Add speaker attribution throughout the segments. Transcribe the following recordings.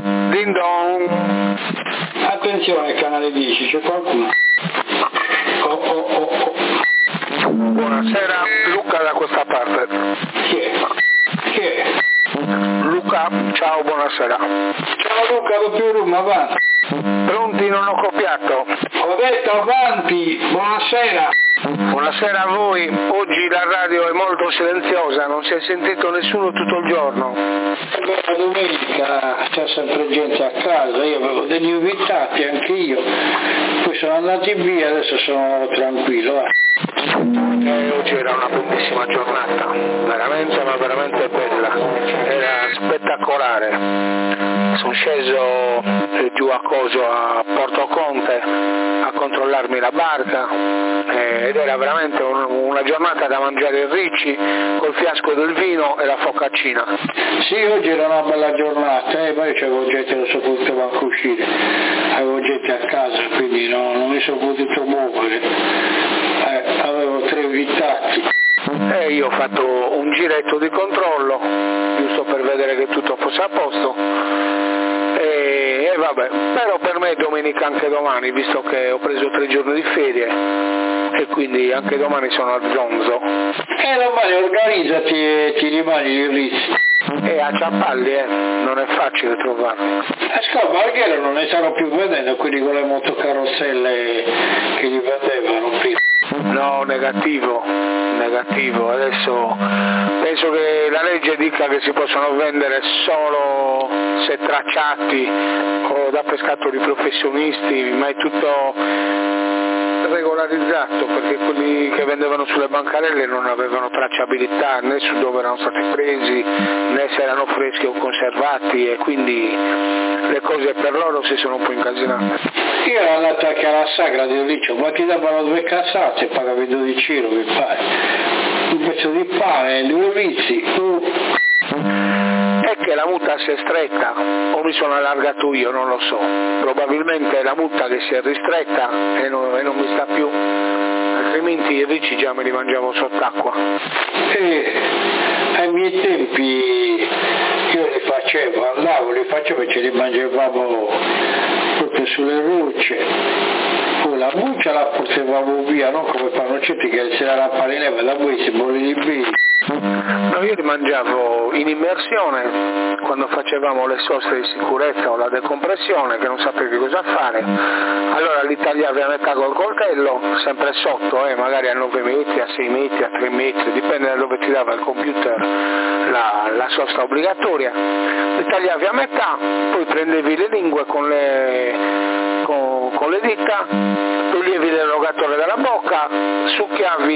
Speaker 1: Ding dong.
Speaker 2: Attenzione, canale 10, c'è qualcuno? Oh.
Speaker 1: Buonasera, Luca da questa parte.
Speaker 2: Chi è?
Speaker 1: Luca, ciao, buonasera.
Speaker 2: Ciao Luca, doppio room, avanti.
Speaker 1: Pronti, non ho copiato.
Speaker 2: Ho detto avanti, buonasera.
Speaker 1: Buonasera a voi. Oggi la radio è molto silenziosa, non si è sentito nessuno tutto il giorno.
Speaker 2: La domenica c'è sempre gente a casa, io avevo degli invitati, anche io. Poi sono andati via, adesso sono tranquillo.
Speaker 1: Oggi era una bellissima giornata, veramente, ma veramente bella, era spettacolare. Sono sceso giù a Porto Conte a controllarmi la barca ed era veramente una giornata da mangiare i ricci col fiasco del vino e la focaccina.
Speaker 2: Sì, oggi era una bella giornata, ma io c'avevo gente, non sono potuto manco uscire, avevo gente a casa, quindi non mi sono potuto muovere. Avevo 3 invitati.
Speaker 1: Io ho fatto un giretto di controllo, giusto per vedere che tutto fosse a posto. E vabbè, però per me è domenica anche domani, visto che ho preso 3 giorni di ferie e quindi anche domani sono a zonzo.
Speaker 2: Domani organizzati e ti rimani i rizzi.
Speaker 1: A Ciampalli, non è facile trovarli.
Speaker 2: Ascolta, Marghero non ne stanno più vedendo quelli con le motocarrozzelle che li vendevano prima.
Speaker 1: No, negativo, adesso penso che la legge dica che si possono vendere solo se tracciati o da pescatori professionisti, ma è tutto regolarizzato perché quelli che vendevano sulle bancarelle non avevano tracciabilità né su dove erano stati presi né se erano freschi o conservati e quindi le cose per loro si sono un po' incasinate.
Speaker 2: Io ero andato anche alla sagra di Orliccio, ma ti davano 2 cassate e pagavi 12 euro, mi pare. Un pezzo di pane, 2 rizzi.
Speaker 1: È che la multa si è stretta o mi sono allargato io, non lo so. Probabilmente è la multa che si è ristretta e non mi sta più, altrimenti i ricci già me li mangiavo sott'acqua.
Speaker 2: Ai miei tempi io li facevo e ce li mangiavamo proprio sulle rocce. Poi la buccia la portavamo via, non come panocetti che c'era la palineva da voi si bolli di bene.
Speaker 1: No, io li mangiavo in immersione quando facevamo le soste di sicurezza o la decompressione che non sapevi cosa fare, allora li tagliavi a metà col coltello, sempre sotto, magari a 9 metri, a 6 metri, a 3 metri, dipende da dove ti dava il computer la sosta obbligatoria, li tagliavi a metà, poi prendevi le lingue con le dita, toglievi l'erogatore dalla bocca, succhiavi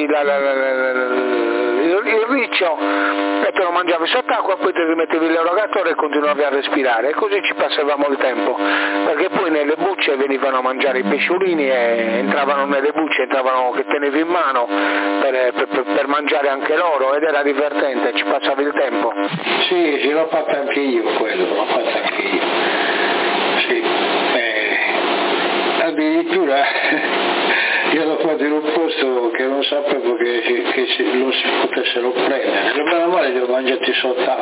Speaker 1: il riccio e te lo mangiavi sott'acqua, poi ti rimettevi l'erogatore e continuavi a respirare e così ci passavamo il tempo, perché poi nelle bucce venivano a mangiare i pesciolini e entravano nelle bucce, che tenevi in mano per mangiare anche loro ed era divertente, ci passavi il tempo.
Speaker 2: Sì, l'ho fatto anche io quello, Sì. Addirittura io l'ho fatto in un posto che non sapevo che non si potessero prendere, meno male li ho mangiati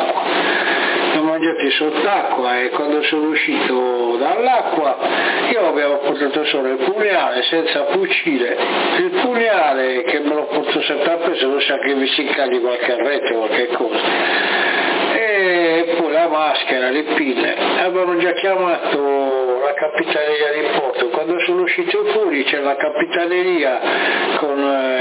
Speaker 2: sott'acqua e quando sono uscito dall'acqua io avevo portato solo il pugnale senza fucile, il pugnale che me lo porto sempre appreso, non so che mi si incagli qualche rete o qualche cosa, e poi la maschera, le pinne. Avevano già chiamato la capitaneria di Porto, quando sono uscito fuori c'è la capitaneria con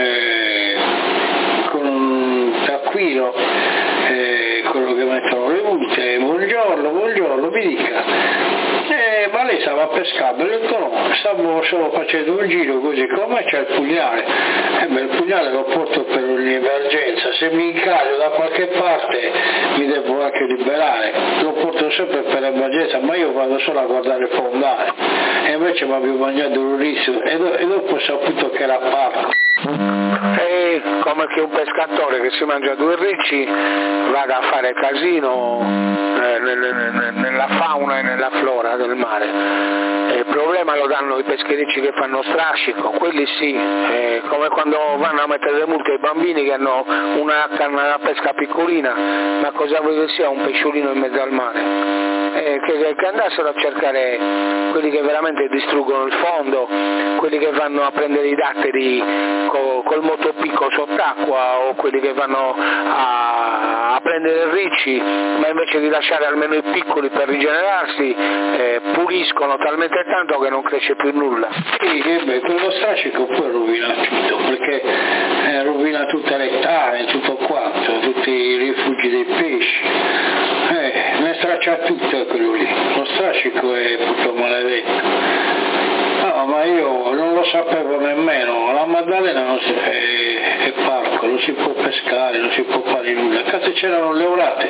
Speaker 2: un taccuino, quello che mettono le multe, buongiorno, mi dica. Ma lei stava pescando, ho detto no, stavo solo facendo un giro così, come c'è il pugnale? Il pugnale lo porto per un'emergenza, se mi incaglio da qualche parte mi devo anche liberare, lo porto sempre per emergenza, ma io vado solo a guardare il fondale, e invece mi avevo mangiato un riso e dopo ho saputo che era parco.
Speaker 1: È come che un pescatore che si mangia 2 ricci vada a fare casino nella fauna e nella flora del mare. Il problema lo danno i pescherecci che fanno strascico, quelli sì, come quando vanno a mettere le multe ai bambini che hanno una canna da pesca piccolina, ma cosa vuoi che sia un pesciolino in mezzo al mare? che andassero a cercare quelli che veramente distruggono il fondo, quelli che vanno a prendere i datteri col motopicco sott'acqua o quelli che vanno a prendere ricci, ma invece di lasciare almeno i piccoli per rigenerarsi puliscono talmente tanto che non cresce più nulla.
Speaker 2: Sì, quello strascico poi rovina tutto, perché rovina tutte le tane, tutto quanto, tutti i rifugi dei pesci, ne straccia tutto quello lì, lo strascico è tutto maledetto. No, ma io non lo sapevo nemmeno, la Maddalena è parco, non si può pescare, non si può fare nulla. Cazzo, c'erano le orate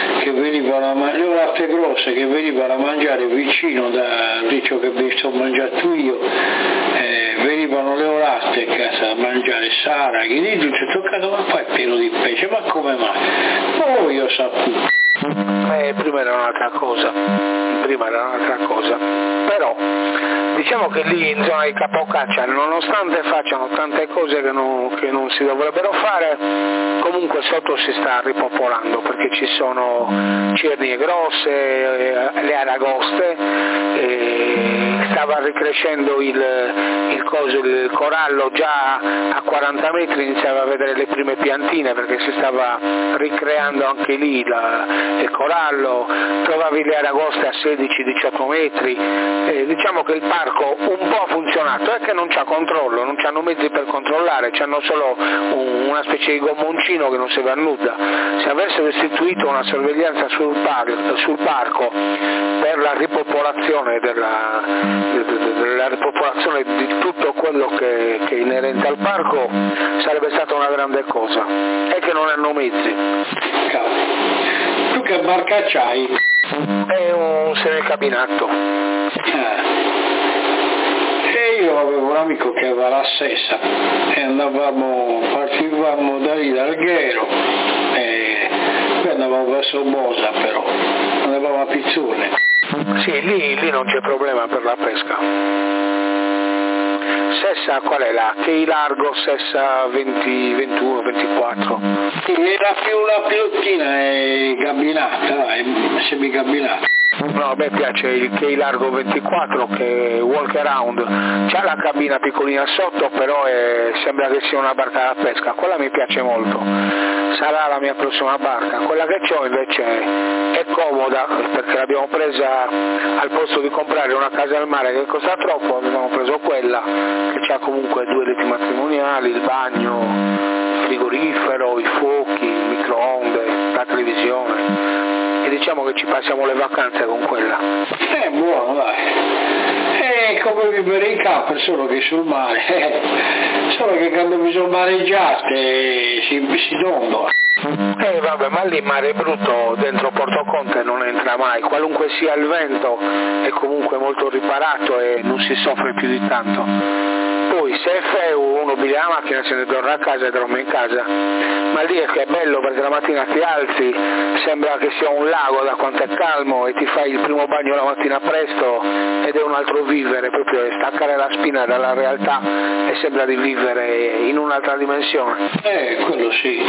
Speaker 2: grosse che venivano a mangiare vicino dal riccio che mi sto mangiato io, venivano le orate a casa a mangiare saraghi, lì ho toccato, ma poi è pieno di pesce, ma come mai? Poi io ho saputo.
Speaker 1: Prima era un'altra cosa, però diciamo che lì in zona di Capocaccia, nonostante facciano tante cose che non si dovrebbero fare, comunque sotto si sta ripopolando, perché ci sono cernie grosse, le aragoste, stava ricrescendo il corallo, già a 40 metri iniziava a vedere le prime piantine, perché si stava ricreando anche lì il corallo, trovavi le aragoste a 16-18 metri, diciamo che il parco un po' ha funzionato, è che non c'ha controllo, non c'hanno mezzi per controllare, c'hanno solo una specie di gommoncino che non serve a nulla. Se avessero istituito una sorveglianza sul parco per la ripopolazione della ripopolazione di tutto quello che è inerente al parco, sarebbe stata una grande cosa, è che non hanno mezzi.
Speaker 2: Tu che barca c'hai?
Speaker 1: È un semicabinato.
Speaker 2: E io avevo un amico che aveva la Sessa e partivamo da lì dal Ghero e poi andavamo verso Bosa, però andavamo a Pizzone.
Speaker 1: Sì, lì non c'è problema per la pesca. Sessa qual è là? Che largo Sessa 20, 21, 24?
Speaker 2: Sì, era più la pilottina è gabbinata, è semigabinata.
Speaker 1: No, a me piace il Key Largo 24 che è walk around, c'ha la cabina piccolina sotto, però sembra che sia una barca da pesca, quella mi piace molto, sarà la mia prossima barca. Quella che ho invece è comoda, perché l'abbiamo presa al posto di comprare una casa al mare che costa troppo, abbiamo preso quella che ha comunque 2 letti matrimoniali, il bagno, il frigorifero, i fuochi, il microonde, la televisione. E diciamo che ci passiamo le vacanze con quella.
Speaker 2: È buono, dai. È come vivere in camper, solo che sul mare. Solo che quando bisogna mareggiare si domba.
Speaker 1: Vabbè, ma lì mare brutto dentro Porto Conte non entra mai, qualunque sia il vento è comunque molto riparato e non si soffre più di tanto. Poi se è freddo uno piglia la macchina, se ne torna a casa e dorme in casa, ma lì è che è bello perché la mattina ti alzi, sembra che sia un lago da quanto è calmo e ti fai il primo bagno la mattina presto ed è un altro vivere, proprio staccare la spina dalla realtà e sembra di vivere in un'altra dimensione.
Speaker 2: Quello sì.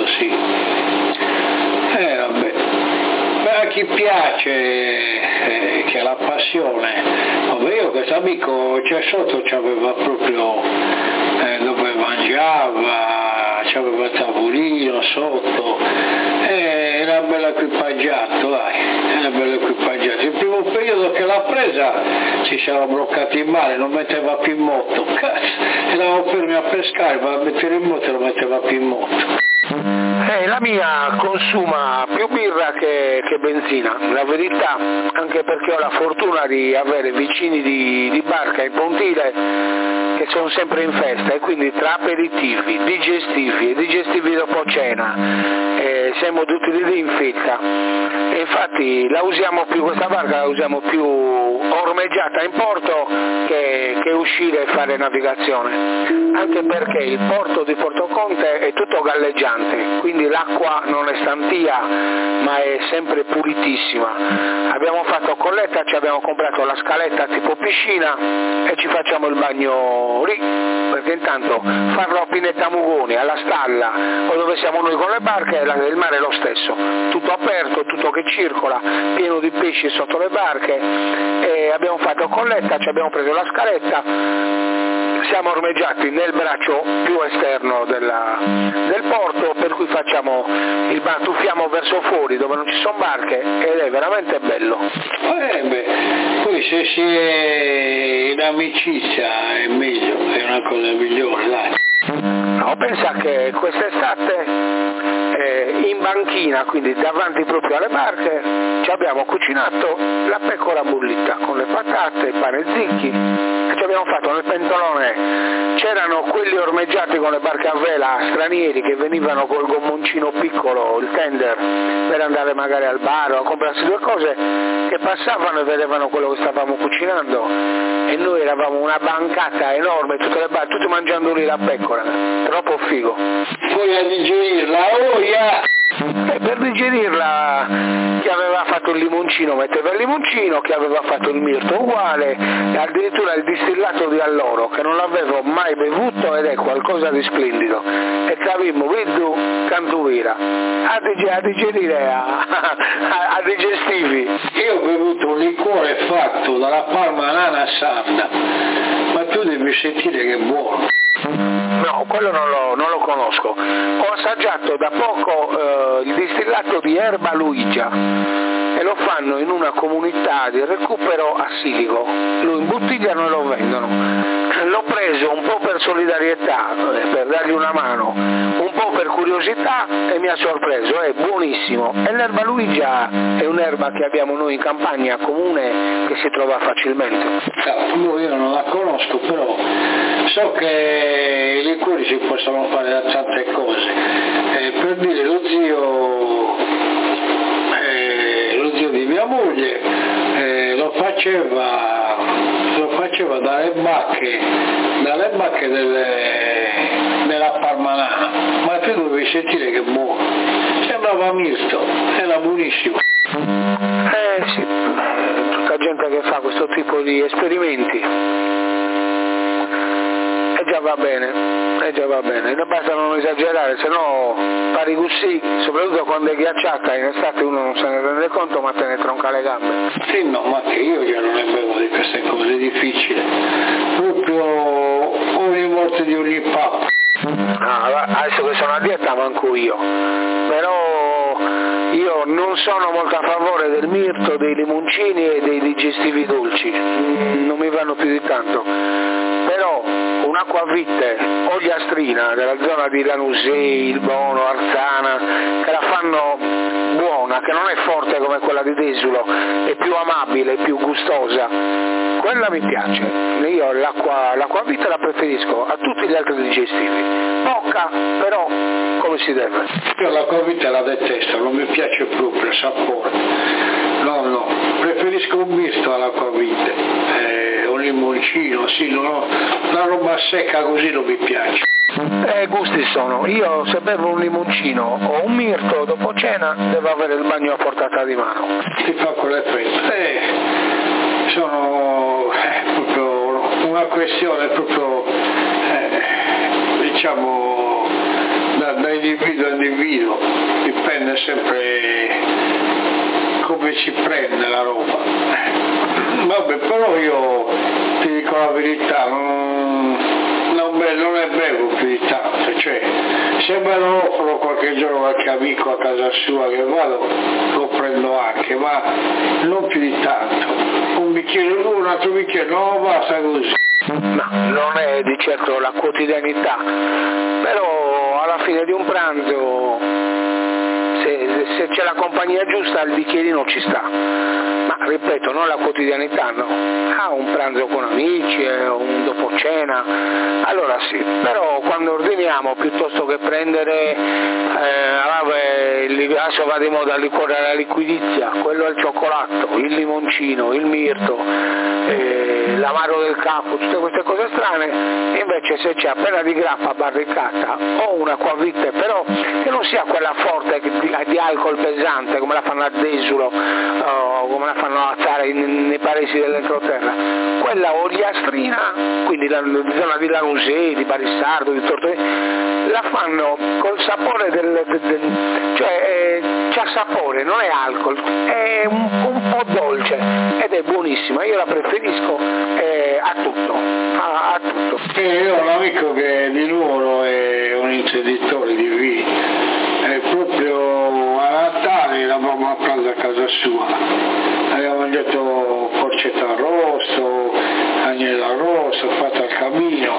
Speaker 2: Vabbè. Beh, a chi piace, che ha la passione, vabbè, io questo amico c'è sotto, c'aveva proprio dove mangiava, c'aveva il tavolino sotto, era bello equipaggiato, dai, era bello equipaggiato. Il primo periodo che l'ha presa ci siamo bloccati in mare, non metteva più in moto, cazzo, eravamo fermi a pescare, ma a mettere in moto non metteva più in moto.
Speaker 1: La mia consuma più birra che benzina, la verità, anche perché ho la fortuna di avere vicini di barca in pontile che sono sempre in festa e quindi tra aperitivi, digestivi e digestivi dopo cena siamo tutti lì in fitta e infatti questa barca la usiamo più ormeggiata in porto che uscire e fare navigazione, anche perché il porto di Porto Conte è tutto galleggiante, quindi quindi l'acqua non è stantia ma è sempre pulitissima. Abbiamo fatto colletta, ci abbiamo comprato la scaletta tipo piscina e ci facciamo il bagno lì, perché intanto farlo a Pineta Mugoni, alla stalla o dove siamo noi con le barche, il mare è lo stesso, tutto aperto, tutto che circola, pieno di pesci sotto le barche, e abbiamo fatto colletta, ci abbiamo preso la scaletta, siamo ormeggiati nel braccio più esterno del porto, per cui facciamo tuffiamo verso fuori dove non ci sono barche ed è veramente bello.
Speaker 2: Poi se si è in amicizia è meglio, è una cosa migliore, dai.
Speaker 1: No, pensa che quest'estate in banchina, quindi davanti proprio alle barche, ci abbiamo cucinato la pecora bollita con le patate, il pane zicchi, e ci abbiamo fatto nel pentolone. C'erano quelli ormeggiati con le barche a vela stranieri che venivano col gommoncino piccolo, il tender, per andare magari al bar o a comprarsi due cose, che passavano e vedevano quello che stavamo cucinando, e noi eravamo una bancata enorme, tutte le barche, tutti mangiando lì la pecora, troppo figo.
Speaker 2: Poi a digerirla,
Speaker 1: E per digerirla, chi aveva fatto il limoncino metteva il limoncino, chi aveva fatto il mirto uguale, e addirittura il distillato di alloro, che non l'avevo mai bevuto ed è qualcosa di splendido, e cavimmo viddu cantuvira a digerire, a digestivi.
Speaker 2: Io ho bevuto un liquore fatto dalla palma nana sarda, ma tu devi sentire che è buono.
Speaker 1: No, quello non lo conosco. Ho assaggiato da poco il distillato di erba luigia, e lo fanno in una comunità di recupero a Siligo, lo imbottigliano e lo vendono. L'ho preso un po' per solidarietà, per dargli una mano, un po' per curiosità, e mi ha sorpreso, è buonissimo. E l'erba luigia è un'erba che abbiamo noi in campagna, comune, che si trova facilmente.
Speaker 2: Io non la conosco, però so che i liquori si possono fare da tante cose. Per dire, lo zio di mia moglie lo faceva dalle bacche della Parmanana, ma tu dovevi sentire che buono, sembrava mirto, era buonissimo.
Speaker 1: Sì, tutta gente che fa questo tipo di esperimenti. Già va bene, non basta non esagerare, se no pari così, soprattutto quando è ghiacciata, in estate uno non se ne rende conto, ma te ne tronca le gambe.
Speaker 2: Sì, no, ma che io già non ne bevo di queste cose, è difficile, proprio ogni morte di ogni pappa.
Speaker 1: Adesso che sono a dieta manco io, però io non sono molto a favore del mirto, dei limoncini e dei digestivi dolci, non mi vanno più di tanto, però un'acquavite ogliastrina della zona di Lanusei, Il Bono, Arzana, che la fanno buona, che non è forte come quella di Desulo, è più amabile, più gustosa, quella mi piace. Io l'acquavite la preferisco a tutti gli altri digestivi, poca però come si deve.
Speaker 2: Io l'acquavite la detesto, non mi piace proprio il sapore, no, preferisco un misto all'acquavite. Un limoncino, sì, no, una roba secca così non mi piace.
Speaker 1: Gusti sono, io se bevo un limoncino o un mirto dopo cena devo avere il bagno a portata di mano.
Speaker 2: Ti fa quell'effetto. Sono proprio una questione proprio diciamo da individuo a individuo, dipende sempre come si prende la roba. Vabbè, però io ti dico la verità, non ne bevo più di tanto, cioè se me lo offro qualche giorno qualche amico a casa sua che vado, lo prendo anche, ma non più di tanto. Un bicchiere, un altro bicchiere, no, basta così.
Speaker 1: No, non è di certo la quotidianità, però alla fine di un pranzo, se c'è la compagnia giusta, il bicchierino ci sta. Ma ripeto, non la quotidianità, no. Un pranzo con amici, un dopo cena, allora sì, però quando ordiniamo, piuttosto che prendere, adesso va di moda il liquore alla liquidizia, quello al cioccolato, il limoncino, il mirto, l'amaro del capo, tutte queste cose strane. Invece se c'è appena di grappa barricata o un acquavite, però che non sia quella forte di alcol pesante come la fanno a Desulo o come la fanno a Zara nei paesi dell'entroterra, quella oliastrina, quindi la zona di Lanusei, di Barissardo, di Tortoni, la fanno col sapore cioè c'ha sapore, non è alcol, è un po' dolce ed è buonissima, io la preferisco a tutto.
Speaker 2: Io ho un amico che di Nuoro è un intenditore di vino, e proprio a Natale eravamo a pranzo a casa sua, abbiamo mangiato porcetta arrosto, agnello arrosto, fatta al camino,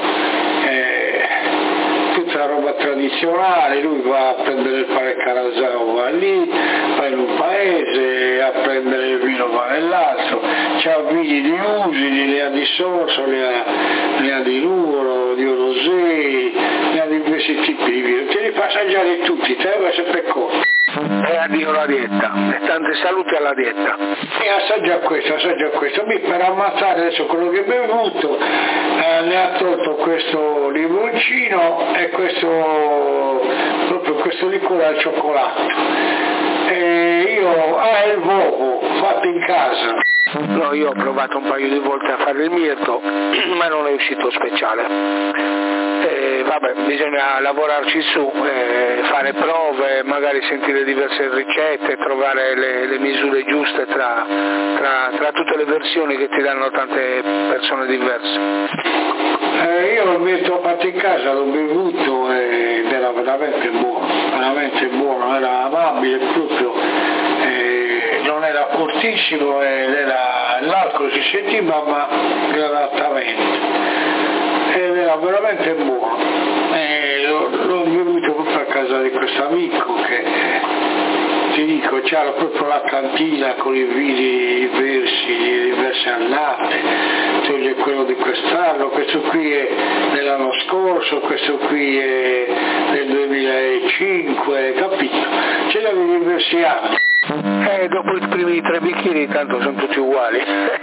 Speaker 2: tutta roba tradizionale. Lui va a prendere il pane Carasau, va lì, va in un paese a prendere il vino, va nell'altro, c'ha vini di Usini, ne ha di Sorso, ne ha di Nuoro, di Orosei, ne ha di diversi tipi di vino, te li fa assaggiare tutti, te vai sempre corto.
Speaker 1: E addio la dieta, e tante saluti alla dieta.
Speaker 2: E assaggia questo, per ammazzare adesso quello che ho bevuto, ne ha tolto questo limoncino e proprio questo liquore al cioccolato. E io, il Vovo, fatto in casa.
Speaker 1: No, io ho provato un paio di volte a fare il mirto, ma non è uscito speciale. Vabbè, bisogna lavorarci su, fare prove, magari sentire diverse ricette, trovare le misure giuste tra tutte le versioni che ti danno tante persone diverse.
Speaker 2: Io il mirto fatto in casa l'ho bevuto ed era veramente buono, era amabile proprio, non era fortissimo l'alcol si sentiva ma gradatamente. Ed era veramente buono, l'ho bevuto proprio a casa di questo amico che ti dico c'era proprio la cantina con i vini diversi di diverse annate, toglie quello di quest'anno, questo qui è dell'anno scorso, questo qui è del 2005, capito? Ce l'avevi diversi anni.
Speaker 1: Dopo i primi 3 bicchieri tanto sono tutti uguali.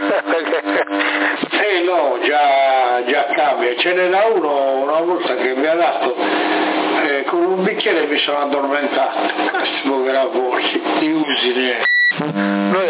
Speaker 2: No, già cambia. Ce n'era uno una volta che mi ha dato con un bicchiere mi sono addormentato. Caspita, che era voce di Usine.
Speaker 1: Noi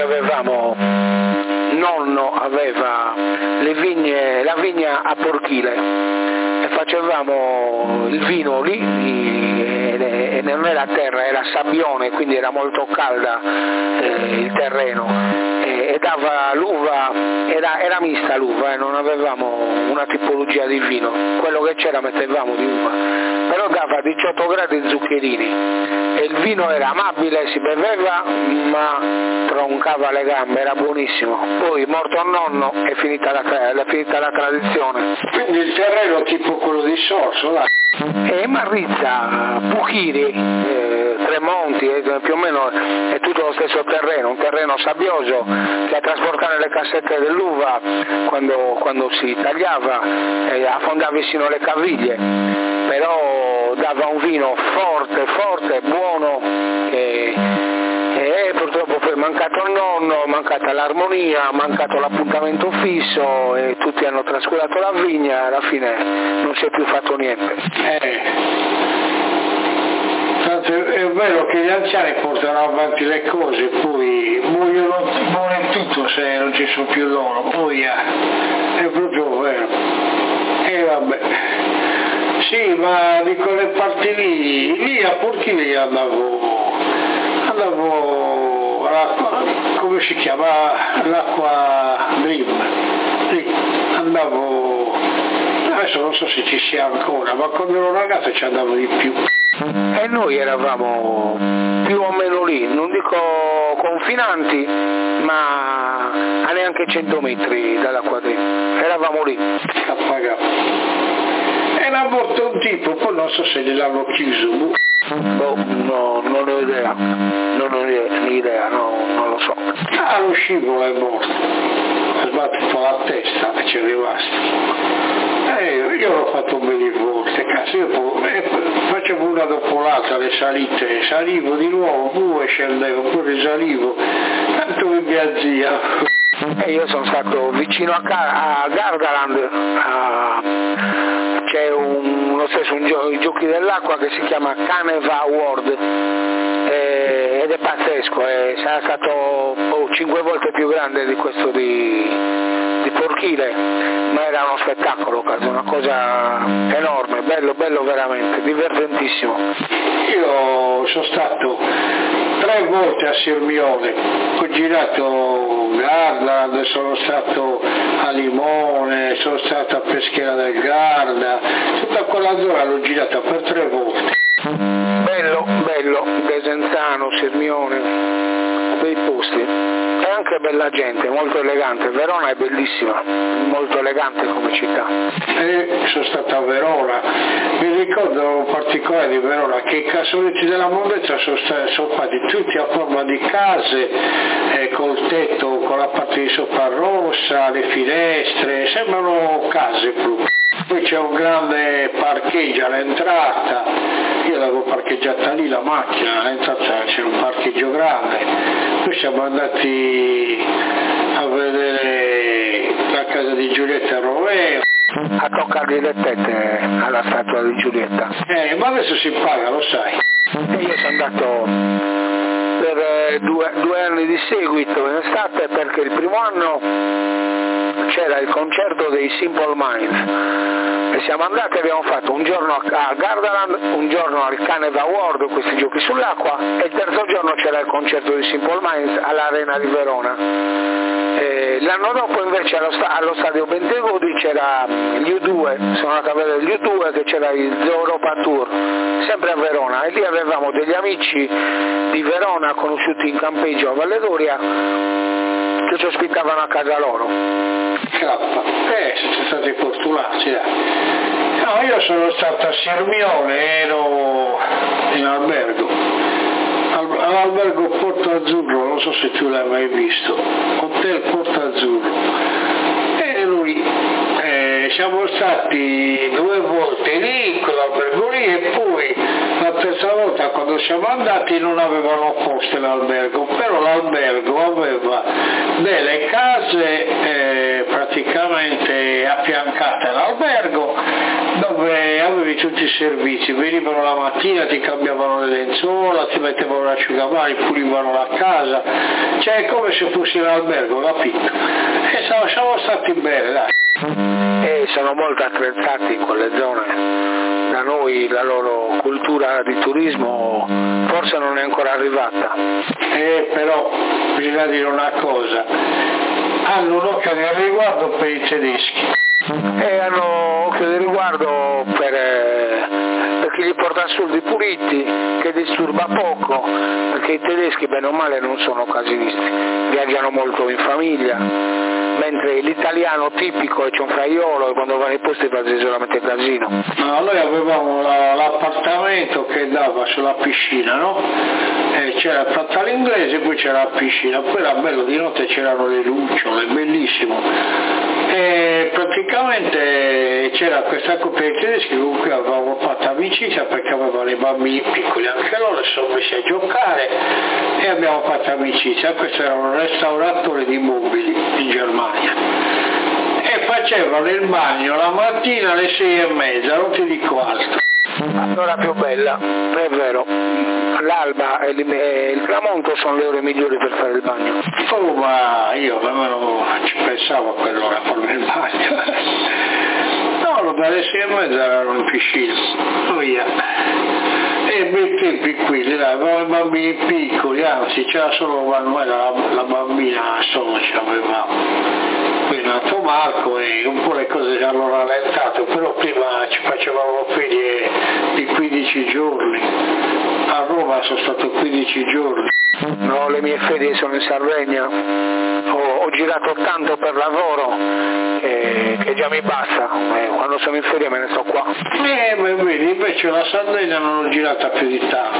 Speaker 1: nonno aveva la vigna a Porchile e facevamo il vino lì e non era terra, era sabbione, quindi era molto calda il terreno e dava l'uva, era mista l'uva, non avevamo una tipologia di vino, quello che c'era mettevamo di uva, però dava 18 gradi zuccherini e il vino era amabile, si beveva ma troncava le gambe, era buonissimo. Poi morto nonno è finita la tradizione.
Speaker 2: Quindi il terreno tipo quello di Sorso, là?
Speaker 1: Marizza, Puchiri, Tremonti, più o meno è tutto lo stesso terreno, un terreno sabbioso che a trasportare le cassette dell'uva quando si tagliava affondava sino alle caviglie, però dava un vino forte, buono e purtroppo poi è mancato il nonno, mancata l'armonia, mancato l'appuntamento fisso e tutti hanno trascurato la vigna, alla fine non si è più fatto niente.
Speaker 2: Tanto è vero che gli anziani portano avanti le cose, poi muore tutto se non ci sono più loro, poi è proprio vero. E vabbè. Sì, ma di quelle parti lì a Porchile andavo all'acqua, come si chiama? L'acqua Dream. Sì, andavo, adesso non so se ci sia ancora, ma quando ero ragazzo ci andavo di più.
Speaker 1: E noi eravamo più o meno lì, non dico confinanti, ma a neanche 100 metri dall'acqua Dream. Eravamo lì.
Speaker 2: Era morto un tipo, poi non so se gliel'hanno chiuso.
Speaker 1: No, non ho idea, non lo so.
Speaker 2: Lo scivolo è morto, ha sbattuto la testa e ci è rimasto. Io l'ho fatto un bel volte, cazzo, io facevo una dopo l'altra le salite, salivo di nuovo, poi scendevo, poi risalivo, tanto mi mia zia.
Speaker 1: E io sono stato vicino a Gardaland, c'è lo stesso i giochi dell'acqua che si chiama Caneva World, ed è pazzesco, sarà stato 5 volte più grande di questo di Forchile, ma era uno spettacolo, una cosa enorme, bello veramente, divertentissimo.
Speaker 2: Io sono stato 3 volte a Sirmione, ho girato Garda, sono stato a Limone, sono stato a Peschiera del Garda, tutta quella zona l'ho girata per 3 volte.
Speaker 1: Bello, Desenzano, Sirmione, bei posti, e anche bella gente, molto elegante. Verona è bellissima, molto elegante come città.
Speaker 2: Sono stato a Verona, mi ricordo un particolare di Verona che i cassonetti della Mondezza sono fatti tutti a forma di case, col tetto, con la parte di sopra rossa, le finestre, sembrano case proprio. Poi c'è un grande parcheggio all'entrata, io l'avevo parcheggiata lì la macchina, all'entrata c'è un parcheggio grande. Poi siamo andati a vedere la casa di Giulietta Romeo,
Speaker 1: a toccargli le tette alla statua di Giulietta.
Speaker 2: Ma adesso si paga, lo sai.
Speaker 1: E io sono andato per 2 anni di seguito in estate, perché il primo anno c'era il concerto dei Simple Minds e siamo andati e abbiamo fatto un giorno a Gardaland, un giorno al Caneva World, questi giochi sull'acqua, e il terzo giorno c'era il concerto dei Simple Minds all'Arena di Verona. L'anno dopo invece allo stadio Bentegodi c'era gli U2, sono andato a vedere gli U2 che c'era il The Europa Tour, sempre a Verona, e lì avevamo degli amici di Verona conosciuti in campeggio a Valle d'Oria che ci ospitavano a casa loro.
Speaker 2: Siete stati fortunati, dai. No, io sono stato a Sirmione, ero in albergo, all'albergo Porto Azzurro, non so se tu l'hai mai visto, Hotel Porto Azzurro, e lui, siamo stati 2 volte lì in quell'albergo lì, e poi la terza volta quando siamo andati non avevano posto l'albergo, però l'albergo aveva delle case praticamente affiancate all'albergo, dove avevi tutti i servizi, venivano la mattina, ti cambiavano le lenzuola, ti mettevano l'asciugamani, pulivano la casa, cioè è come se fossi in albergo, capito? E siamo stati bene, dai.
Speaker 1: E sono molto attrezzati in quelle zone, da noi la loro cultura di turismo forse non è ancora arrivata.
Speaker 2: Però bisogna dire una cosa, hanno un occhio di riguardo per i tedeschi.
Speaker 1: E hanno occhio di riguardo per chi gli porta soldi puliti, che disturba poco, perché i tedeschi bene o male non sono casinisti, viaggiano molto in famiglia, mentre l'italiano tipico c'è un fraiolo e quando va nei posti fa solamente casino.
Speaker 2: No, noi avevamo l'appartamento che dava sulla piscina, no? C'era il frontale inglese, poi c'era la piscina, poi era bello, di notte c'erano le lucciole, bellissimo. E praticamente c'era questa coppia di tedeschi con cui avevamo fatto amicizia, perché avevano i bambini piccoli, anche loro si sono messi a giocare e abbiamo fatto amicizia. Questo era un restauratore di mobili in Germania e facevano il bagno la mattina alle 6:30, non ti dico altro.
Speaker 1: L'ora più bella, è vero, l'alba e il tramonto sono le ore migliori per fare il bagno.
Speaker 2: Oh, ma io nemmeno ci pensavo a quell'ora a fare il bagno. No, dalle 6:30 erano in piscina, via. E bei tempi qui, avevamo i bambini piccoli, anzi c'era solo Manuela, la bambina solo ce l'avevamo. Poi è nato Marco e un po' le cose hanno rallentato, però prima ci facevamo ferie di 15 giorni. A Roma sono stato 15 giorni.
Speaker 1: No, le mie ferie sono in Sardegna, ho girato tanto per lavoro che già mi basta, quando sono in ferie me ne sto qua.
Speaker 2: Vedi, invece la Sardegna non l'ho girata più di tanto,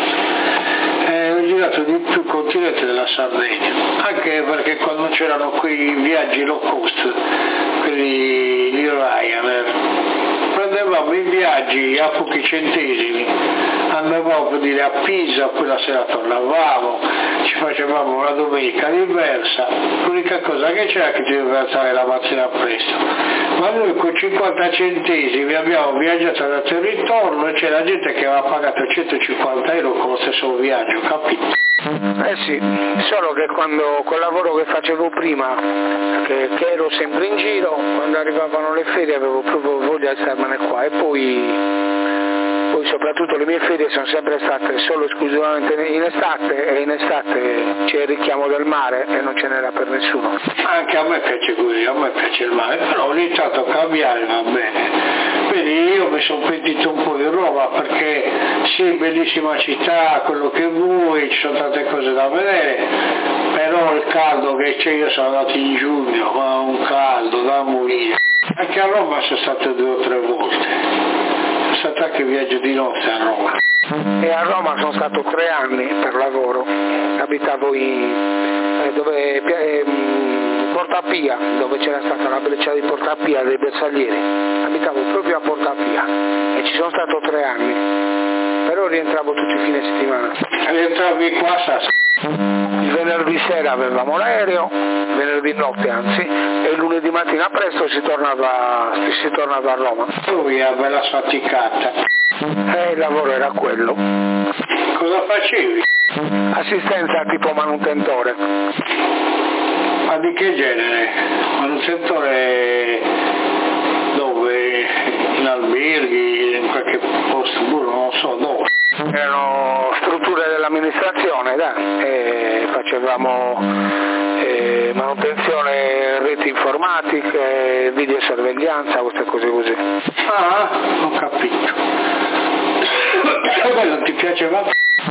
Speaker 2: ho girato di più il continente della Sardegna, anche perché quando c'erano quei viaggi low cost, quelli di Ryanair, prendevamo i viaggi a pochi centesimi, andavamo a dire a Pisa, poi la sera tornavamo, ci facevamo una domenica diversa, l'unica cosa che c'era che ti dovevi alzare la mattina presto, ma noi con 50 centesimi abbiamo viaggiato andata e ritorno e c'era gente che aveva pagato 150 euro con lo stesso viaggio, capito?
Speaker 1: Eh sì, solo che quando col lavoro che facevo prima, che ero sempre in giro, quando arrivavano le ferie avevo proprio voglia di starmene qua, e poi soprattutto le mie ferie sono sempre state solo esclusivamente in estate, e in estate c'è il richiamo del mare e non ce n'era per nessuno.
Speaker 2: Anche a me piace così, a me piace il mare, però ogni tanto cambiare va bene. Vedi, io mi sono pentito un po' di Roma perché sì, bellissima città, quello che vuoi, ci sono tante cose da vedere, però il caldo che c'è, io sono andato in giugno, ma un caldo da morire. Anche a Roma sono stato 2 o 3 volte, sono stato anche viaggio di notte a Roma.
Speaker 1: E a Roma sono stato 3 anni per lavoro, abitavo Porta Pia, dove c'era stata la breccia di Porta Pia dei Bersaglieri, abitavo proprio a Porta Pia e ci sono stato 3 anni, però rientravo tutti i fine settimana.
Speaker 2: Rientravi qua a Sassari?
Speaker 1: Il venerdì sera avevamo l'aereo, venerdì notte anzi, e il lunedì mattina presto si tornava a Roma.
Speaker 2: Lui è bella sfaticata.
Speaker 1: Il lavoro era quello.
Speaker 2: Cosa facevi?
Speaker 1: Assistenza tipo manutentore.
Speaker 2: Ma di che genere? Manutentore dove? In alberghi, in qualche posto, non so dove.
Speaker 1: Erano strutture dell'amministrazione, e facevamo manutenzione, reti informatiche, videosorveglianza, queste cose così.
Speaker 2: Ah, ho capito. Bello, ti piaceva?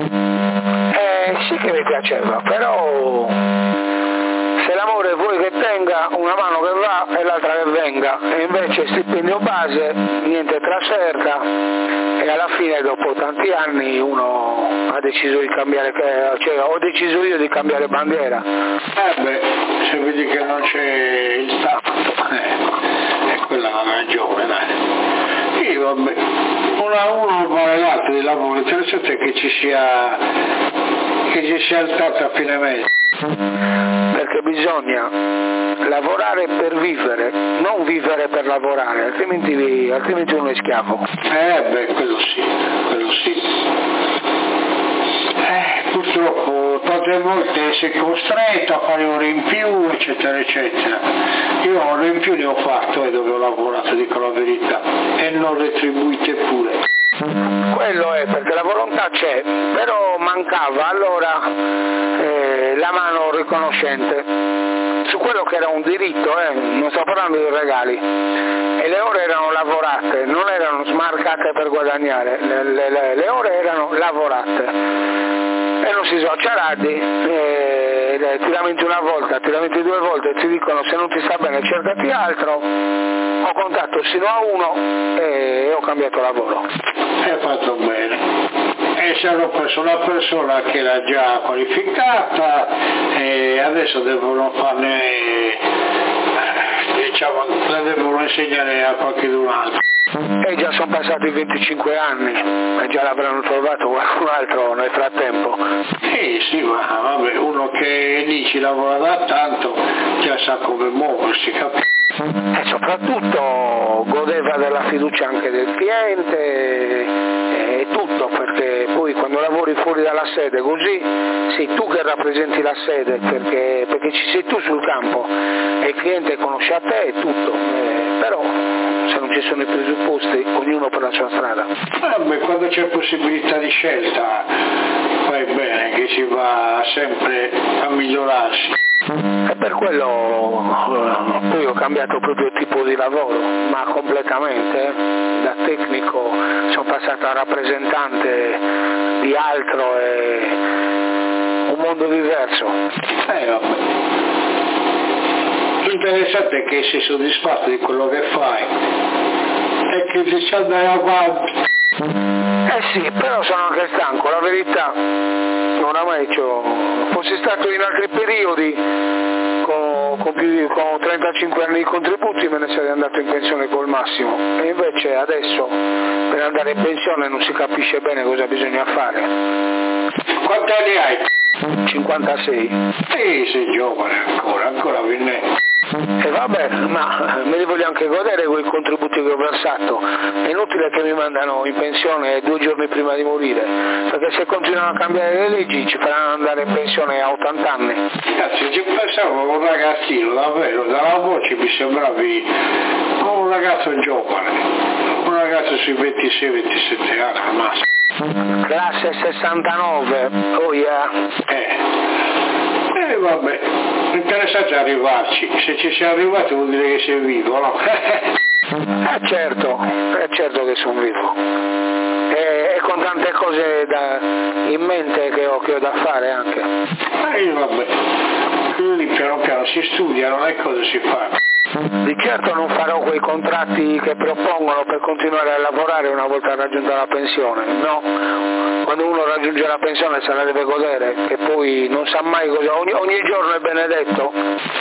Speaker 1: Sì che mi piaceva, però se l'amore vuoi che tenga, una mano che va e l'altra che venga, e invece stipendio base, niente trasferta, e alla fine dopo tanti anni uno ha deciso di cambiare, ho deciso io di cambiare bandiera.
Speaker 2: Se vedi che non c'è il stato, è quella la ragione, dai. Sì, vabbè, uno vale l'altro di lavoro, interessante è che ci sia il stato a fine mese.
Speaker 1: Perché bisogna lavorare per vivere, non vivere per lavorare, altrimenti uno è schiavo.
Speaker 2: Quello sì. Purtroppo tante volte sei costretto a fare ore in più, eccetera, eccetera. Io ore in più ne ho fatto dove ho lavorato, dico la verità, e non retribuite pure.
Speaker 1: Quello è perché la volontà c'è, però mancava allora la mano riconoscente su quello che era un diritto, non sto parlando di regali, e le ore erano lavorate, non erano smarcate per guadagnare, le ore erano lavorate e non si sono ciaradi, ti lamenti una volta, ti lamenti 2 volte, ti dicono se non ti sta bene cercati altro, ho contatto sino a 1 e ho cambiato lavoro.
Speaker 2: Hai fatto bene. E se hanno preso una persona che era già qualificata e adesso devono farne, la devono insegnare a qualcun altro.
Speaker 1: E già sono passati 25 anni e già l'avranno trovato qualcun altro nel frattempo.
Speaker 2: Sì, ma vabbè, uno che lì ci lavora da tanto già sa come muoversi, capisci?
Speaker 1: E soprattutto godeva della fiducia anche del cliente e tutto, perché poi quando lavori fuori dalla sede così sei tu che rappresenti la sede, perché ci sei tu sul campo e il cliente conosce a te e tutto, però se non ci sono i presupposti ognuno per la sua strada.
Speaker 2: Quando c'è possibilità di scelta fai bene, che si va sempre a migliorarsi.
Speaker 1: E per quello poi ho cambiato proprio tipo di lavoro, ma completamente, da tecnico sono passato a rappresentante di altro, e un mondo diverso.
Speaker 2: Vabbè. L'interessante è che sei soddisfatto di quello che fai e che ti sa andare avanti.
Speaker 1: Sì, però sono anche stanco, la verità. Oramai fossi stato in altri periodi con con 35 anni di contributi me ne sarei andato in pensione col massimo, e invece adesso per andare in pensione non si capisce bene cosa bisogna fare.
Speaker 2: Quanti anni hai?
Speaker 1: 56.
Speaker 2: Sei giovane ancora viene.
Speaker 1: E vabbè, ma me li voglio anche godere quei contributi che ho versato. È inutile che mi mandano in pensione 2 giorni prima di morire, perché se continuano a cambiare le leggi ci faranno andare in pensione a 80 anni.
Speaker 2: Cazzo, ci pensavo un ragazzino, davvero, dalla voce mi sembravi un ragazzo giovane, un ragazzo sui 26-27 anni al massimo.
Speaker 1: Classe 69, oh yeah.
Speaker 2: Vabbè, interessante arrivarci, se ci sei arrivato vuol dire che sei vivo, no?
Speaker 1: Certo che sono vivo, e con tante cose in mente che ho da fare anche.
Speaker 2: Vabbè, quindi piano piano si studiano e cose si fanno.
Speaker 1: Di certo non farò quei contratti che propongono per continuare a lavorare una volta raggiunta la pensione, no. Quando uno raggiunge la pensione se la deve godere, che poi non sa mai cosa, ogni giorno è benedetto.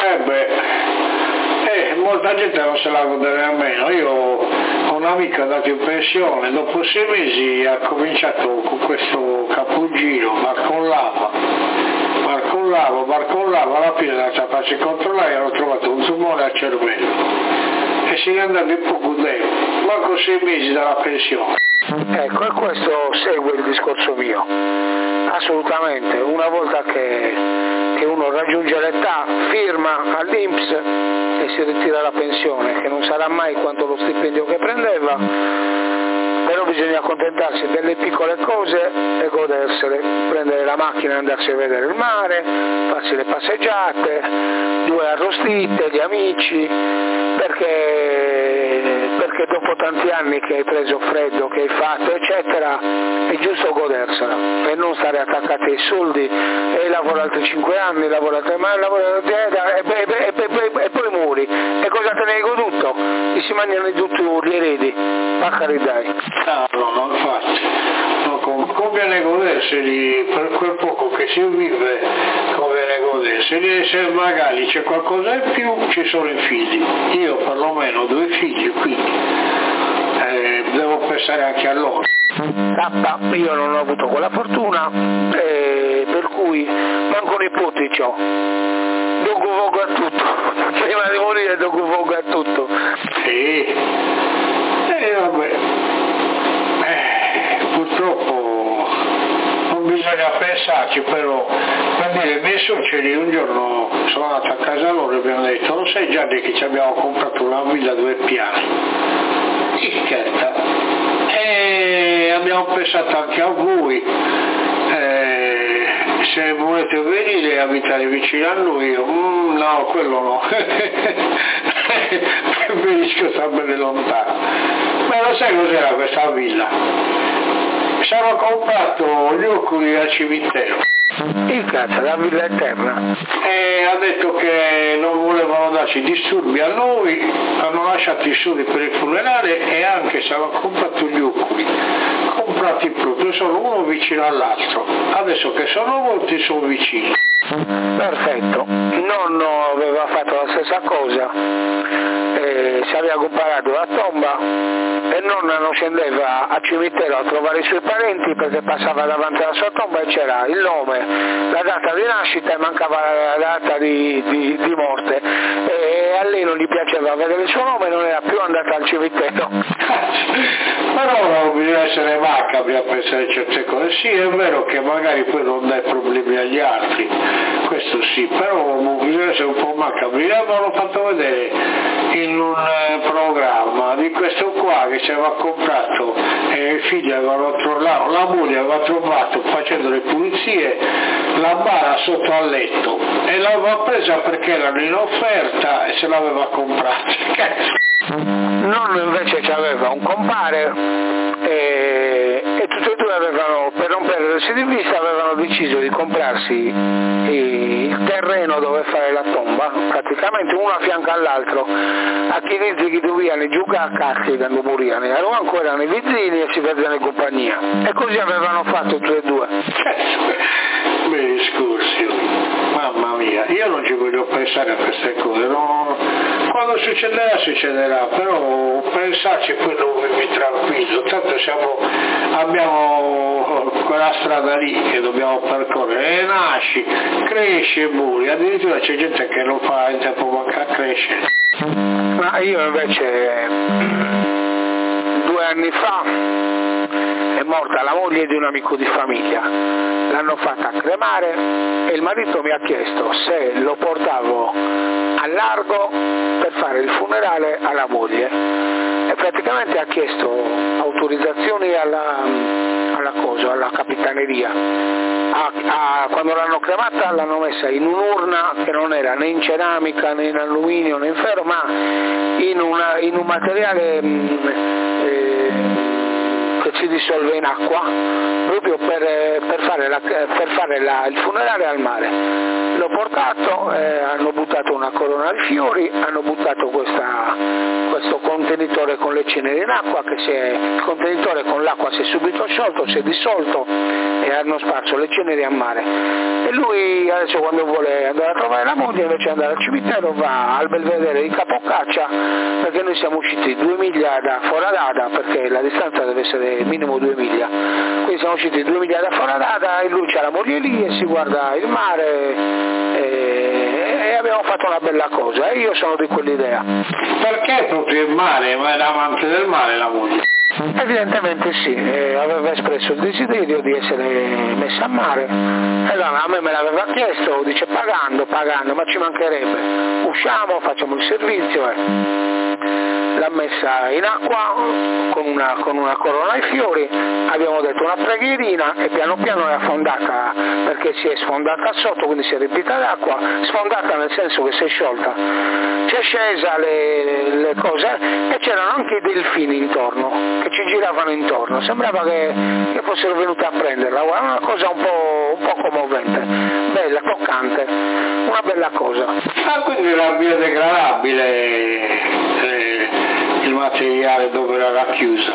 Speaker 2: Molta gente non se la gode nemmeno. Io ho un amico andato in pensione, dopo 6 mesi ha cominciato con questo capogiro, barcollava, alla fine è andato a farsi controllare e hanno trovato un tumore al cervello e si è andato in poco tempo, manco 6 mesi dalla pensione.
Speaker 1: Ecco, e questo segue il discorso mio, assolutamente. Una volta che uno raggiunge l'età, firma all'INPS e si ritira la pensione, che non sarà mai quanto lo stipendio che prendeva, però bisogna accontentarsi delle piccole cose e godersele, prendere la macchina e andarsi a vedere il mare, farsi le passeggiate, 2 arrostite, gli amici, perché dopo tanti anni che hai preso freddo, che hai fatto eccetera, è giusto godersela e non stare attaccati ai soldi e lavoro altri 5 anni, e poi muori, e cosa te ne hai goduto? E si mangiano tutti gli eredi, ma caridai.
Speaker 2: No, infatti, conviene goderseli per quel poco che si vive, conviene goderseli, se magari c'è qualcosa in più ci sono i figli. Io perlomeno ho 2 figli, quindi devo pensare anche a loro.
Speaker 1: Io non ho avuto quella fortuna, per cui manco nipoti c'ho. Dopo vogo a tutto, prima di morire dopo vogo a tutto.
Speaker 2: Vabbè, purtroppo non bisogna pensarci, però per dire, i miei suoceri un giorno sono andato a casa loro e abbiamo detto: lo sai già che ci abbiamo comprato una villa 2 piani? Scherza, e abbiamo pensato anche a voi, se volete venire e abitare vicino a noi. No, quello no, preferisco stare lontano. Ma lo sai cos'era questa villa? Ci hanno comprato gli oculi al cimitero.
Speaker 1: Il cazzo, la villa eterna.
Speaker 2: E ha detto che non volevano darci disturbi a noi, hanno lasciato i soldi per il funerale e anche ci hanno comprato gli oculi, comprati proprio, sono uno vicino all'altro. Adesso che sono volti sono vicini.
Speaker 1: Perfetto. Nonno aveva fatto la stessa cosa, si aveva comparato la tomba e nonna non scendeva al cimitero a trovare i suoi parenti perché passava davanti alla sua tomba e c'era il nome, la data di nascita e mancava la data di morte, e a lei non gli piaceva vedere il suo nome e non era più andata al cimitero.
Speaker 2: Però non bisogna essere macabri a pensare a certe cose. Sì, è vero che magari poi non dai problemi agli altri, questo sì, però bisogna essere un po' macabri. L'avevano fatto vedere in un programma di questo qua che ci aveva comprato e i figli avevano trovato, la moglie aveva trovato facendo le pulizie la bara sotto al letto e l'aveva presa perché erano in offerta e se l'aveva comprata.
Speaker 1: Nonno invece aveva un compare e tutti e due avevano, per non perdersi di vista, avevano deciso di comprarsi il terreno dove fare la tomba, praticamente uno a fianco all'altro, a chi dice che dovevano giocare a cacchi quando morivano, erano ancora nei vicini e si vedevano in compagnia, e così avevano fatto tutti e due.
Speaker 2: Beh, scusi, mamma mia, io non ci voglio pensare a queste cose, no? Quando succederà, però pensarci poi non mi tranquillo, tanto abbiamo quella strada lì che dobbiamo percorrere, nasci, cresci e muori, addirittura c'è gente che non fa in tempo manca a crescere.
Speaker 1: Ma io invece 2 anni fa è morta la moglie di un amico di famiglia, l'hanno fatta cremare e il marito mi ha chiesto se lo portavo a largo per fare il funerale alla moglie e praticamente ha chiesto autorizzazioni alla capitaneria. Quando l'hanno cremata l'hanno messa in un'urna che non era né in ceramica né in alluminio né in ferro, ma in un materiale che si dissolve in acqua proprio per fare il funerale al mare. L'ho portato, hanno buttato una corona di fiori, hanno buttato questo contenitore con le ceneri in acqua, il contenitore con l'acqua si è subito sciolto, si è dissolto e hanno sparso le ceneri a mare. E lui adesso quando vuole andare a trovare la moglie, invece di andare al cimitero, va al Belvedere di Capocaccia, perché noi siamo usciti 2 miglia da Foradada, perché la distanza deve essere minimo 2 miglia. Quindi siamo usciti 2 miglia da Foradada e lui c'ha la moglie lì e si guarda il mare e abbiamo fatto una bella cosa e io sono di quell'idea.
Speaker 2: Perché proprio il mare? Ma era amante del mare la moglie?
Speaker 1: Evidentemente sì, aveva espresso il desiderio di essere messa a mare e allora a me me l'aveva chiesto, dice pagando, ma ci mancherebbe, usciamo, facciamo il servizio l'ha messa in acqua con una corona ai fiori, abbiamo detto una preghierina e piano piano è affondata perché si è sfondata sotto, quindi si è riempita d'acqua, sfondata nel senso che si è sciolta, si è scesa le cose e c'erano anche i delfini intorno che ci giravano intorno, sembrava che fossero venuti a prenderla, guarda, una cosa un po' commovente, bella, toccante, una bella cosa.
Speaker 2: Ah, quindi era biodegradabile il materiale dove era racchiusa?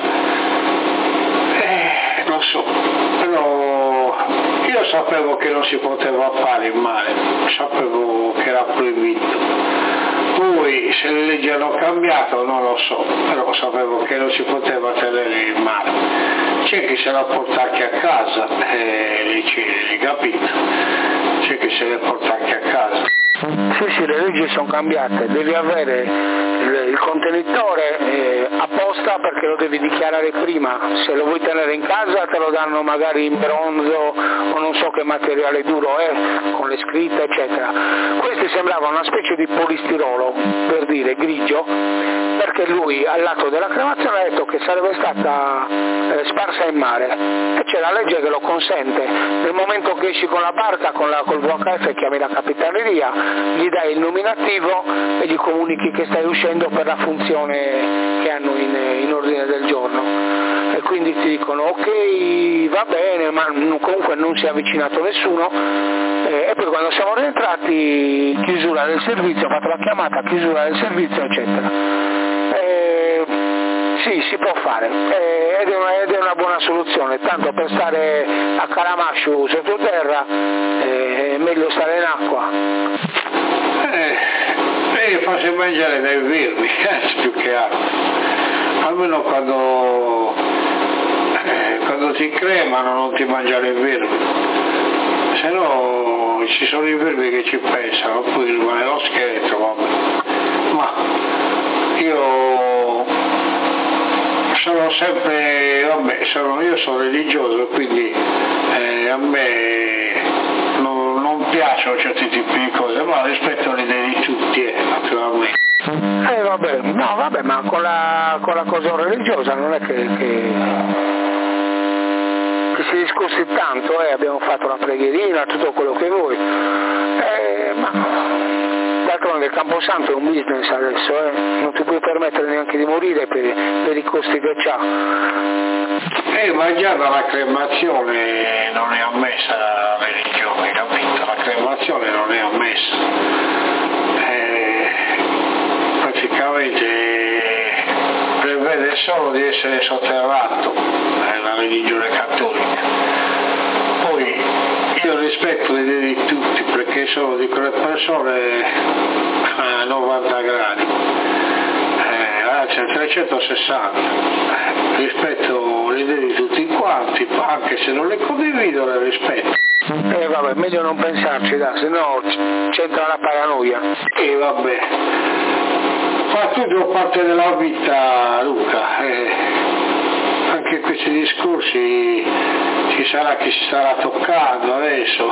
Speaker 2: Non so, però io sapevo che non si poteva fare in mare, sapevo che era proibito. Poi se le leggi hanno cambiato non lo so, però sapevo che non si poteva tenere in mare. C'è chi se la porta anche a casa, le ceneri, capito? C'è chi se le porta anche a casa.
Speaker 1: Sì, le leggi sono cambiate, devi avere il contenitore apposta perché lo devi dichiarare prima, se lo vuoi tenere in casa te lo danno magari in bronzo o non so che materiale duro è, con le scritte eccetera. Questi sembravano una specie di polistirolo, per dire grigio, perché lui al lato della cremazione ha detto che sarebbe stata sparsa in mare e c'è la legge che lo consente, nel momento che esci con la barca col VHF chiami la capitaneria, gli dai il nominativo e gli comunichi che stai uscendo per la funzione che hanno in ordine del giorno e quindi ti dicono ok va bene ma comunque non si è avvicinato nessuno e poi quando siamo rientrati chiusura del servizio, ho fatto la chiamata, chiusura del servizio eccetera. Sì, si può fare ed è una buona soluzione, tanto per stare a Caramasciu sottoterra è meglio stare in acqua.
Speaker 2: Faccio mangiare dai vermi, più che altro, almeno quando ti cremano non ti mangiare i vermi, se no ci sono i vermi che ci pensano, poi rimane lo scheletro, vabbè. Ma io sono sempre, io sono religioso, quindi a me non piacciono certi tipi di cose, ma rispetto alle idee di tutti, naturalmente.
Speaker 1: Vabbè, ma con la cosa religiosa non è che si discussi tanto, abbiamo fatto la preghierina, tutto quello che vuoi, ma d'altronde il Camposanto è un business adesso, non ti puoi permettere neanche di morire per i costi che c'ha.
Speaker 2: Ma già dalla cremazione non è ammessa la religione, capito? La cremazione non è ammessa. Praticamente prevede solo di essere sotterrato la religione cattolica. Poi io rispetto li devi tutti, perché sono di quelle persone a 90 gradi, anzi a 360, rispetto li devi tutti quanti, anche se non le condivido le rispetto.
Speaker 1: Vabbè, meglio non pensarci, dai, se no c'entra la paranoia.
Speaker 2: Vabbè, fa tutto parte della vita, Luca, anche questi discorsi ci sarà chi si starà toccando adesso.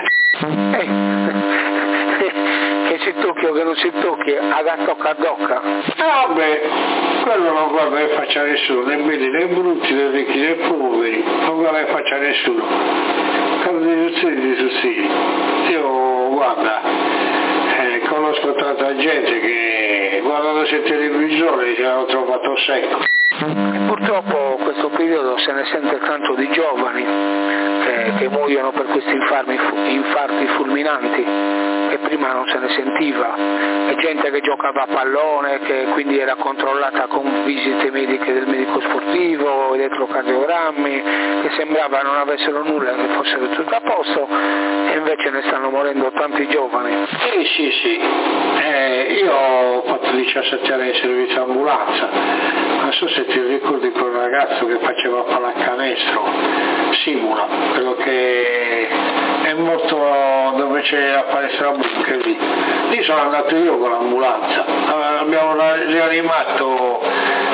Speaker 1: Che si tocchi o che non si tocchi, a tocca a docca.
Speaker 2: Vabbè, quello non guarda che faccia nessuno, né belli né brutti, né ricchi né poveri, non guarda che faccia nessuno. Quando di sussidi. Io guarda, conosco tanta gente che guardando il televisore ci hanno trovato secco.
Speaker 1: Purtroppo questo periodo se ne sente tanto di giovani che muoiono per questi infarti fulminanti, che prima non se ne sentiva, e gente che giocava a pallone, che quindi era controllata con visite mediche del medico sportivo, elettrocardiogrammi, che sembrava non avessero nulla, che fossero tutto a posto, e invece ne stanno morendo tanti giovani.
Speaker 2: Sì. Io ho fatto 17 anni di servizio ambulanza, non so se ti ricordi quel ragazzo che faceva pallacanestro, Simula, quello che è morto dove c'è la palestra Bucche lì sono andato io con l'ambulanza, abbiamo rianimato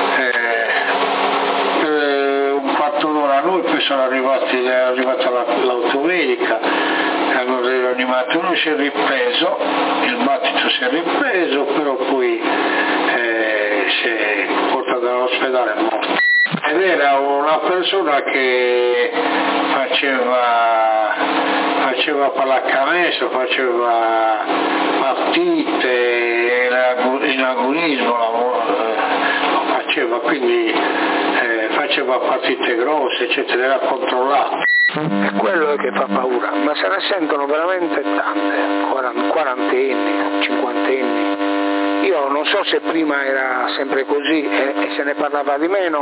Speaker 2: un quarto d'ora noi, poi è arrivata l'automedica, hanno rianimato, noi si è ripreso, il battito si è ripreso, però poi si è portato all'ospedale, è morto. Ed era una persona che faceva pallacanestro, faceva partite, in agonismo lo faceva, quindi faceva partite grosse, eccetera, era controllato.
Speaker 1: È quello che fa paura, ma se ne sentono veramente tante, quarantenni, cinquantenni. Io non so se prima era sempre così e se ne parlava di meno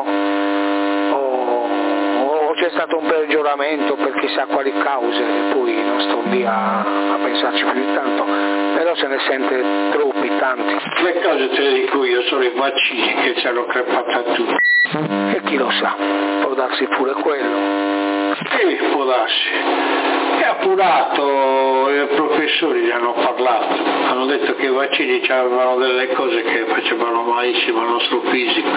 Speaker 1: o c'è stato un peggioramento per chissà quali cause, e poi non sto lì a pensarci più di tanto, però se ne sente troppi, tanti.
Speaker 2: Le cose te le dico io, sono i vaccini che ci hanno crepato a tutti.
Speaker 1: E chi lo sa, può darsi pure quello.
Speaker 2: Può darsi. È appurato, i professori gli hanno parlato, hanno detto che i vaccini avevano delle cose che facevano malissimo al nostro fisico.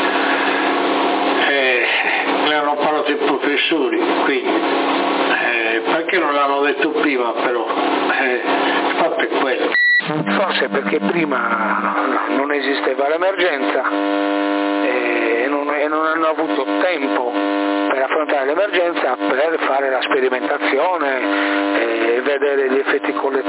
Speaker 2: Ne hanno parlato i professori, quindi perché non l'hanno detto prima però? Il fatto è quello.
Speaker 1: Forse perché prima non esisteva l'emergenza e non hanno avuto tempo per affrontare l'emergenza, per fare la sperimentazione e vedere gli effetti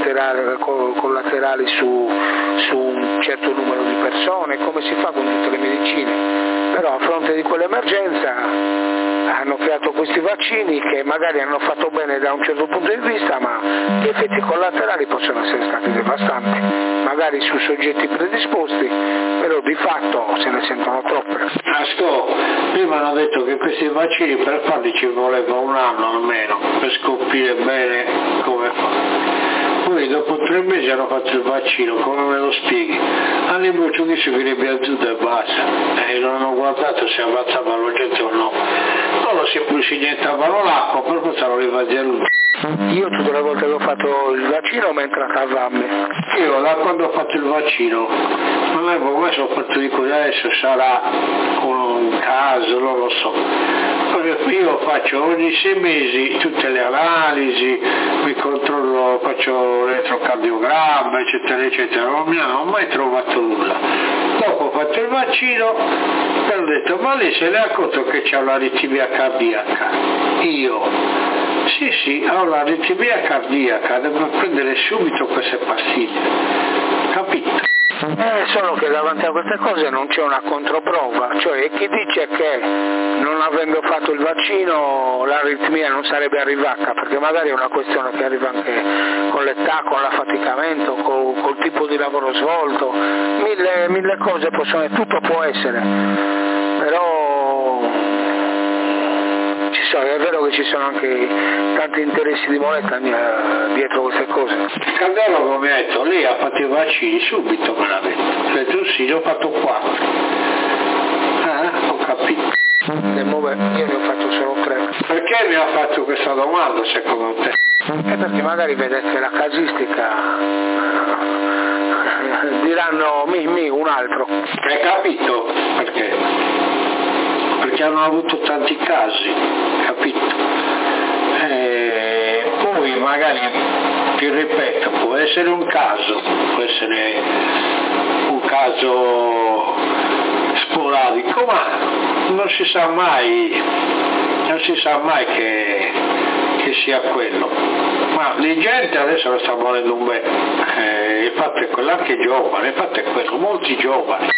Speaker 1: collaterali su un certo numero di persone, come si fa con tutte le medicine. Però a fronte di quell'emergenza hanno creato questi vaccini che magari hanno fatto bene da un certo punto di vista, ma gli effetti collaterali possono essere stati devastanti, magari su soggetti predisposti, però di fatto se ne sentono troppe.
Speaker 2: Prima hanno detto che questi vaccini per farli ci voleva un anno almeno, per scoprire bene come fare. Poi dopo 3 mesi hanno fatto il vaccino, come me lo spieghi? Hanno imbocciato che si viene azzurro e basta, e non hanno guardato se abbassavano gente o no. Loro si iniettavano l'acqua, per forza non arrivati a lui.
Speaker 1: Io tutte le volte che ho fatto il vaccino mi è entrata a vamme.
Speaker 2: Io da quando ho fatto il vaccino non avevo mai sofferto di così, adesso sarà un caso, non lo so. Io faccio ogni 6 mesi tutte le analisi, mi controllo, faccio l'elettrocardiogramma, eccetera, eccetera, non mi hanno mai trovato nulla. Dopo ho fatto il vaccino e hanno detto, ma lei se ne è accorto che c'è un'aritmia cardiaca? Io? Sì, ho l'aritmia cardiaca, devo prendere subito queste pastiglie, capito?
Speaker 1: Solo che davanti a queste cose non c'è una controprova, cioè chi dice che non avendo fatto il vaccino l'aritmia non sarebbe arrivata, perché magari è una questione che arriva anche con l'età, con l'affaticamento, col tipo di lavoro svolto, mille cose possono, tutto può essere, però ci so, è vero che ci sono anche tanti interessi di moneta dietro queste cose.
Speaker 2: Caldero, come ha detto, lei ha fatto i vaccini subito, me l'ha detto. Ha detto sì, ho fatto 4. Ho capito.
Speaker 1: Io ne ho fatto solo 3.
Speaker 2: Perché mi ha fatto questa domanda secondo te?
Speaker 1: Perché magari vedete la casistica, diranno un altro.
Speaker 2: Hai capito perché? Perché hanno avuto tanti casi, capito? Poi magari, ti ripeto, può essere un caso sporadico, ma non si sa mai che sia quello. Ma la gente adesso lo sta morendo un bel, il fatto è quello, anche giovane, il fatto è quello, molti giovani.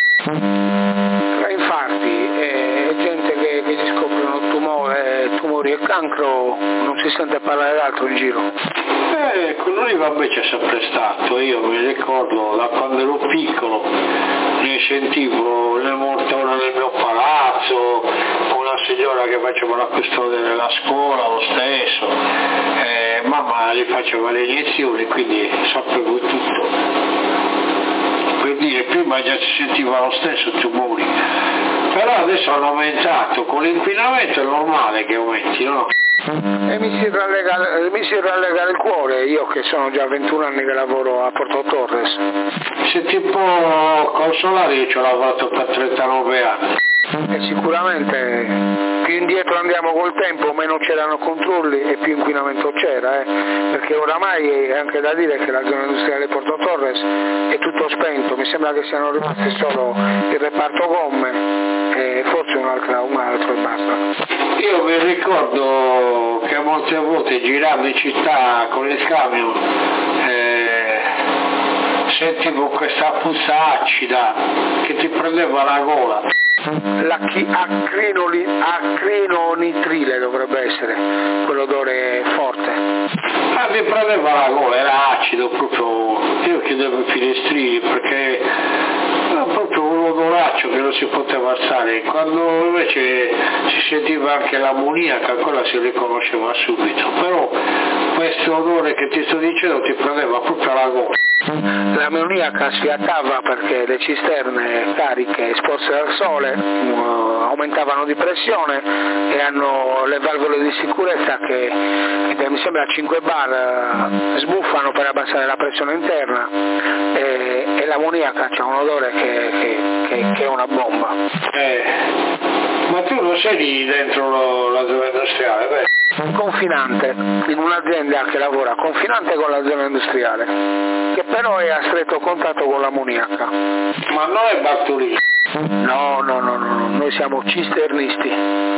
Speaker 1: Infatti è gente che gli scoprono tumori e cancro, non si sente parlare d'altro in giro.
Speaker 2: Con lui vabbè c'è sempre stato, io mi ricordo da quando ero piccolo, ne sentivo le mortone nel mio palazzo, una signora che faceva la custode della scuola, lo stesso, mamma gli faceva le iniezioni, quindi sapevo tutto. Per dire, prima già si sentiva lo stesso tumori, però adesso hanno aumentato, con l'inquinamento è normale che aumenti, no?
Speaker 1: E mi si rallega il cuore, io che sono già 21 anni che lavoro a Porto Torres.
Speaker 2: Se ti può consolare, io ci ho lavorato per 39 anni.
Speaker 1: E sicuramente più indietro andiamo col tempo, meno c'erano controlli e più inquinamento c'era, perché oramai è anche da dire che la zona industriale di Porto Torres è tutto spento, mi sembra che siano rimasti solo il reparto gomme e forse un altro e basta.
Speaker 2: Io mi ricordo che molte volte girando in città con il camion sentivo questa puzza acida che ti prendeva la gola. L'acrinonitrile dovrebbe essere quell'odore forte. Mi prendeva la gola, era acido proprio, io chiudevo i finestrini perché era proprio un odoraccio che non si poteva alzare, quando invece si sentiva anche l'ammoniaca, quella si riconosceva subito, però questo odore che ti sto dicendo ti prendeva proprio la gola.
Speaker 1: L'ammoniaca sfiattava perché le cisterne cariche esposte al sole aumentavano di pressione e hanno le valvole di sicurezza che mi sembra a 5 bar sbuffano per abbassare la pressione interna e l'ammoniaca c'ha un odore che è una bomba.
Speaker 2: Ma tu non sei lì dentro la zona industriale, beh?
Speaker 1: Confinante, in un'azienda che lavora confinante con la zona industriale, che però è a stretto contatto con l'ammoniaca.
Speaker 2: Ma non è Bartolini?
Speaker 1: No, noi siamo cisternisti.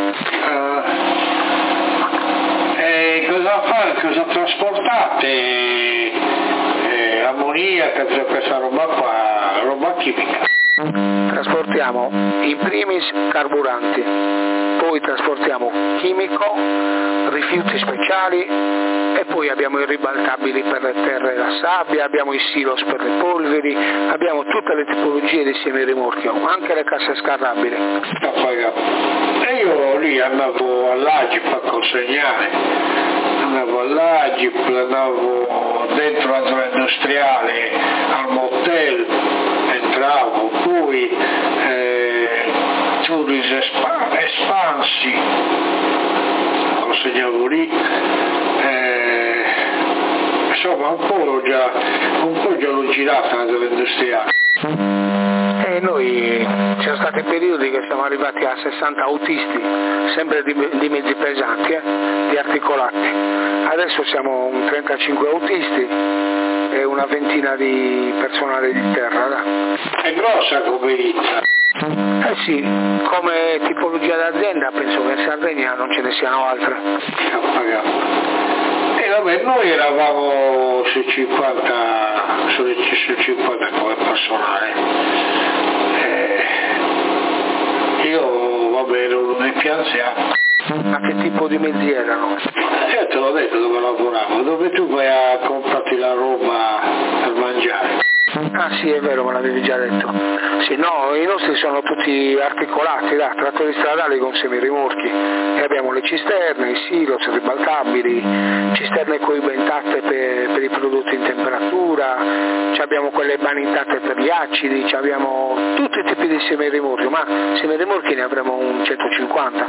Speaker 2: Cosa trasportate? Ammoniaca, questa roba qua, roba chimica?
Speaker 1: Trasportiamo in primis carburanti, poi trasportiamo chimico, rifiuti speciali e poi abbiamo i ribaltabili per le terre e la sabbia, abbiamo i silos per le polveri, abbiamo tutte le tipologie di semirimorchio, anche le casse scarrabili.
Speaker 2: E io lì andavo all'Agip a consegnare, andavo dentro la zona industriale al motel, entravo, poi Turis Espansi, consegnavo lì, insomma un po' già l'ho girata la zona industriale.
Speaker 1: E noi ci sono stati periodi che siamo arrivati a 60 autisti, sempre di mezzi pesanti, di articolati. Adesso siamo un 35 autisti e una ventina di personale di terra.
Speaker 2: È grossa come Izza.
Speaker 1: Sì, come tipologia d'azienda penso che in Sardegna non ce ne siano altre.
Speaker 2: E vabbè, noi eravamo su 50 come personale. Io vabbè ero nei più anziani.
Speaker 1: Ma che tipo di mezzi erano?
Speaker 2: Te l'ho detto dove lavoravo, dove tu vai a comprarti la roba per mangiare.
Speaker 1: Ah sì, è vero, me l'avevi già detto. Sì, no, i nostri sono tutti articolati, trattori stradali con semirimorchi, e abbiamo le cisterne, i silos ribaltabili, cisterne coibentate per i prodotti in temperatura, abbiamo quelle banitate per gli acidi, abbiamo tutti i tipi di semirimorchi, ma semirimorchi ne avremo un 150.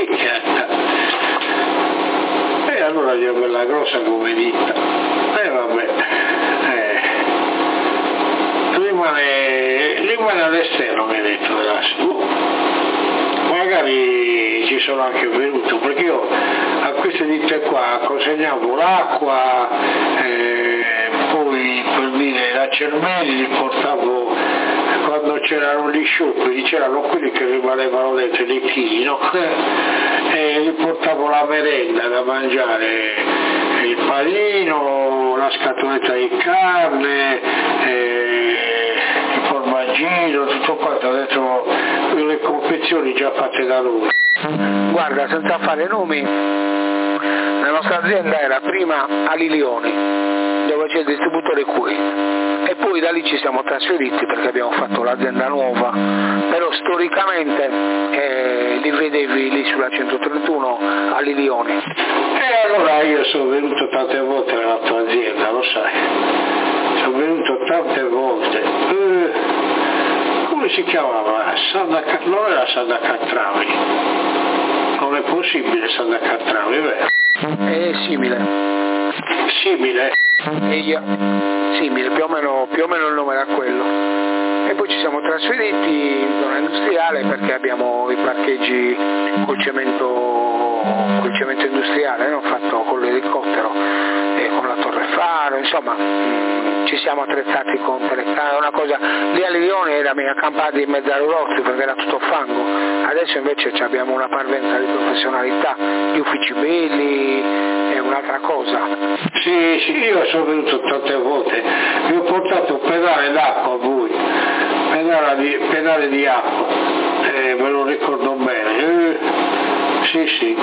Speaker 2: E allora io bella grossa come ditta. E vabbè. Rimane all'esterno, mi hai detto, magari ci sono anche venuto, perché io a queste ditte qua consegnavo l'acqua, poi per dire la Cermelli li portavo quando c'erano gli scioperi, c'erano quelli che rimanevano dentro dei chili, no? E gli portavo la merenda da mangiare, il panino, la scatoletta di carne, il formaggino, tutto quanto dentro le confezioni già fatte da noi.
Speaker 1: Guarda, senza fare nomi, la nostra azienda era prima a Lilioni, dove c'è il distributore Cuit, e poi da lì ci siamo trasferiti perché abbiamo fatto l'azienda nuova, però storicamente li vedevi lì sulla 131 a Lilioni.
Speaker 2: E allora io sono venuto tante volte nella tua azienda, lo sai, sono venuto tante volte. Come si chiamava? Non era Sanda Catravi, non è possibile Sanda Catravi, vero?
Speaker 1: È simile.
Speaker 2: Simile?
Speaker 1: Simile, più o meno il nome era quello. E poi ci siamo trasferiti in zona industriale perché abbiamo i parcheggi col cemento industriale, no? Fatto con l'elicottero e con la torre faro, insomma ci siamo attrezzati con telecamere, una cosa, lì a Lione eravamo accampati in mezzo ai rossi perché era tutto fango, adesso invece abbiamo una parvenza di professionalità, gli uffici belli, è un'altra cosa.
Speaker 2: Sì, io sono venuto tante volte, vi ho portato un pedale d'acqua a voi, pedale di acqua, me lo ricordo bene, sì,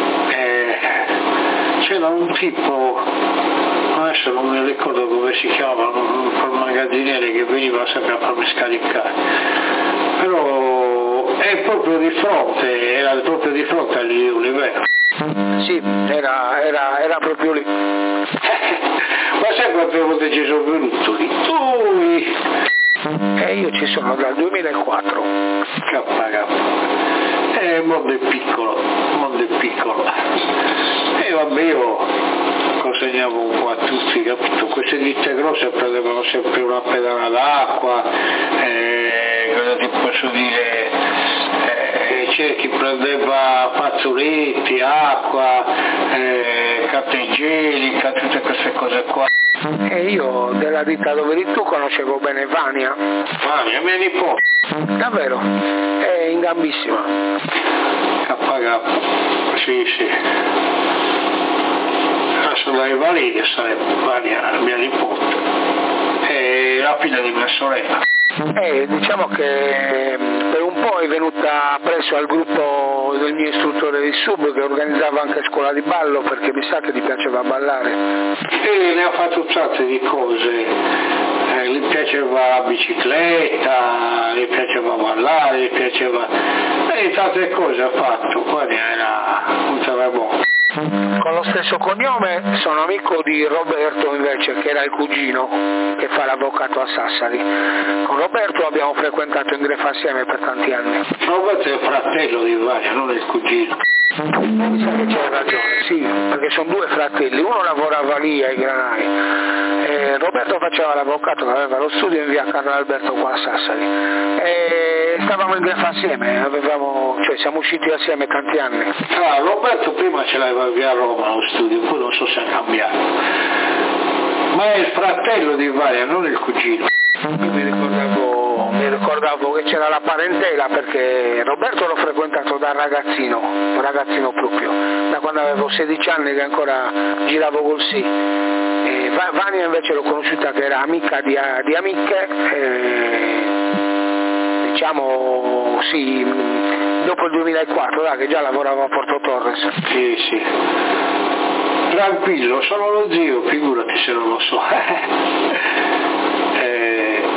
Speaker 2: c'era un tipo, adesso non mi ricordo come si chiama, un magazziniere che veniva sempre a farmi scaricare, però è proprio di fronte, era proprio di fronte agli Liuni, vero?
Speaker 1: Sì, era proprio lì.
Speaker 2: Ma sai quante volte ci sono venuto lì?
Speaker 1: Io ci sono dal 2004.
Speaker 2: Il mondo è piccolo. E vabbè, io consegnavo un po' a tutti, capito? Queste ditte grosse prendevano sempre una pedana d'acqua, cosa ti posso dire, c'è chi prendeva fazzoletti, acqua, carta igienica, tutte queste cose qua.
Speaker 1: E io della ditta dove eri tu conoscevo bene Vania.
Speaker 2: Vania, mia nipote.
Speaker 1: Davvero? È in gambissima.
Speaker 2: KK, sì. Adesso dai Valini sarebbe Vania, mia nipote. E la figlia di mia sorella.
Speaker 1: Diciamo che per un po' è venuta presso al gruppo del mio istruttore di sub che organizzava anche scuola di ballo perché mi sa che gli piaceva ballare.
Speaker 2: E ne ha fatto tante di cose, gli piaceva la bicicletta, gli piaceva ballare, gli piaceva... tante cose ha fatto, poi era un terremoto.
Speaker 1: Con lo stesso cognome sono amico di Roberto invece, che era il cugino che fa l'avvocato a Sassari. Con Roberto abbiamo frequentato in Grefa assieme per tanti anni.
Speaker 2: Roberto è il fratello di Vania, non il cugino.
Speaker 1: Mi sa che c'è ragione, sì, perché sono due fratelli, uno lavorava lì ai granai, Roberto faceva l'avvocato, aveva lo studio in via Carlo Alberto qua a Sassari, e stavamo in Grefa assieme, siamo usciti assieme tanti anni.
Speaker 2: Roberto prima ce l'aveva via Roma lo studio, poi non so se ha cambiato, ma è il fratello di Vania, non il cugino.
Speaker 1: Io mi ricordavo che c'era la parentela perché Roberto l'ho frequentato da ragazzino proprio, da quando avevo 16 anni che ancora giravo col sì. E Vania invece l'ho conosciuta che era amica di amiche, diciamo sì, dopo il 2004, che già lavorava a Porto Torres.
Speaker 2: Sì. Tranquillo, sono lo zio, figurati se non lo so.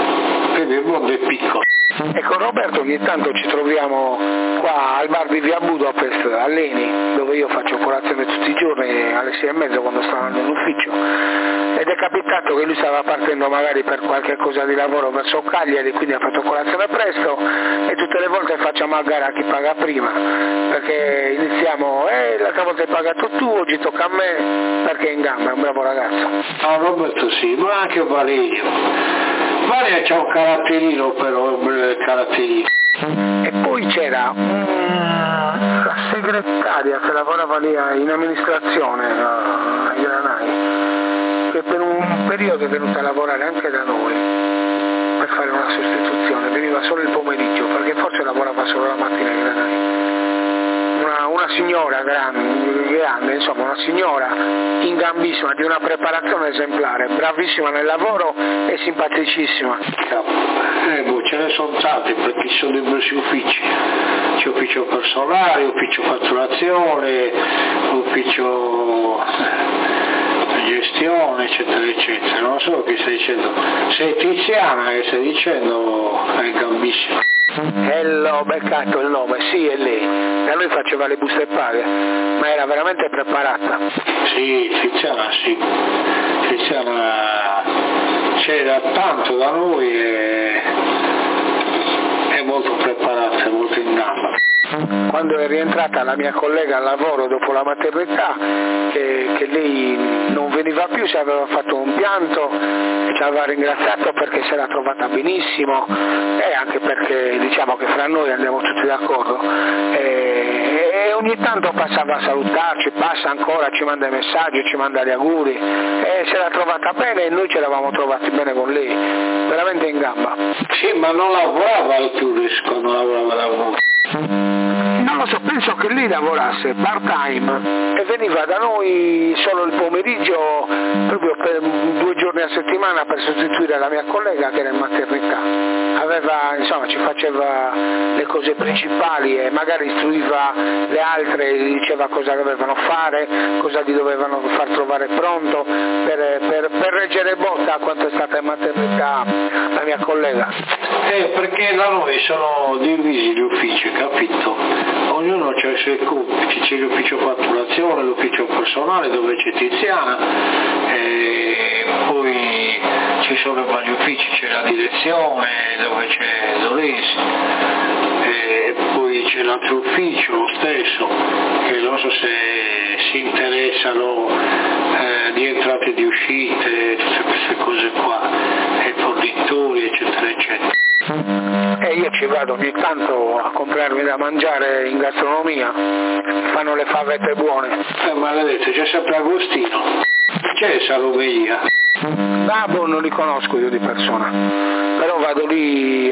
Speaker 2: il mondo è piccolo.
Speaker 1: E con Roberto ogni tanto ci troviamo qua al bar di via Budapest a Leni, dove io faccio colazione tutti i giorni alle 6:30 quando sto andando all'ufficio, ed è capitato che lui stava partendo magari per qualche cosa di lavoro verso Cagliari, quindi ha fatto colazione presto, e tutte le volte facciamo a gara chi paga prima, perché iniziamo, l'altra volta hai pagato tu, oggi tocca a me, perché è in gamba, è un bravo ragazzo.
Speaker 2: Roberto sì, ma anche Valerio. Valerio c'ha un caratterino però, un bel caratterino.
Speaker 1: E poi c'era la segretaria che lavorava lì in amministrazione ai Granai, che per un periodo è venuta a lavorare anche da noi per fare una sostituzione, veniva solo il pomeriggio perché forse lavorava solo la mattina ai Granai. Una signora grande, insomma una signora in gambissima, di una preparazione esemplare, bravissima nel lavoro e simpaticissima.
Speaker 2: Ce ne sono tante perché ci sono diversi uffici, c'è ufficio personale, ufficio fatturazione, ufficio gestione, eccetera eccetera. Non so che stai dicendo, sei Tiziana che stai dicendo, è gambissima.
Speaker 1: L'ho beccato il nome, sì, è lei. Da lui faceva le buste paga, ma era veramente preparata.
Speaker 2: Sì, Tiziana sì. Tiziana c'era tanto da noi e è molto preparata, è molto in gamba.
Speaker 1: Quando è rientrata la mia collega al lavoro dopo la maternità, che lei non veniva più, si aveva fatto un pianto e ci aveva ringraziato perché si era trovata benissimo, e anche perché diciamo che fra noi andiamo tutti d'accordo, e ogni tanto passava a salutarci, passa ancora, ci manda i messaggi, ci manda gli auguri, e si era trovata bene e noi ci eravamo trovati bene con lei, veramente in gamba.
Speaker 2: Sì, ma non lavorava al Turis quando lavorava da voi?
Speaker 1: Non lo so, penso che lei lavorasse part time e veniva da noi solo il pomeriggio, proprio per 2 giorni a settimana, per sostituire la mia collega che era in maternità. Ci faceva le cose principali e magari istruiva le altre, gli diceva cosa dovevano fare, cosa gli dovevano far trovare pronto per reggere botta a quanto è stata in maternità la mia collega.
Speaker 2: Perché da noi sono divisi gli uffici, capito? Ognuno ha i suoi compiti, c'è l'ufficio fatturazione, l'ufficio personale dove c'è Tiziana, e poi ci sono vari uffici, c'è la direzione dove c'è Dolesi, e poi c'è l'altro ufficio, lo stesso, che non so se si interessano di entrate e di uscite, tutte queste cose qua, e fornitori, eccetera, eccetera.
Speaker 1: E io ci vado ogni tanto a comprarmi da mangiare in gastronomia, fanno le favette buone.
Speaker 2: Maledetto, c'è sempre Agostino, c'è Salomeia.
Speaker 1: Babbo non li conosco io di persona, però vado lì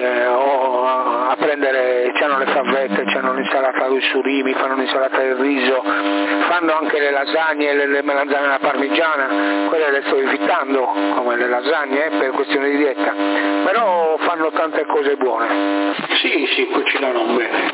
Speaker 1: a prendere, c'hanno le favette, c'hanno l'insalata con i surimi, fanno l'insalata del riso, fanno anche le lasagne, le melanzane alla parmigiana, quelle le sto evitando come le lasagne per questione di dieta, però fanno tante cose buone.
Speaker 2: Sì, cucinano bene.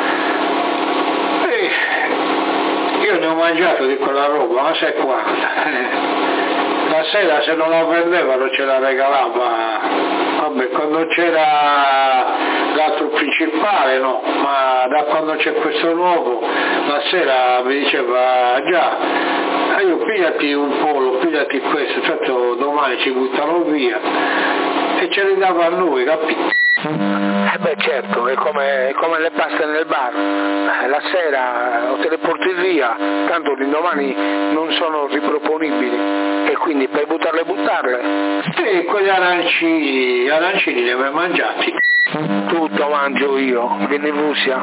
Speaker 2: Io ne ho mangiato di quella roba, ma sai quanta? La sera se non la prendevano ce la regalava, vabbè, quando c'era l'altro principale no, ma da quando c'è questo nuovo, la sera mi diceva già, io pigliati un pollo, pigliati questo, certo domani ci buttano via, e ce li dava a noi, capito?
Speaker 1: Beh certo, è come le paste nel bar, la sera o te le porti via, tanto l'indomani non sono riproponibili e quindi per buttarle.
Speaker 2: E quegli arancini li hai mai mangiati?
Speaker 1: Tutto mangio io, vieni in Russia.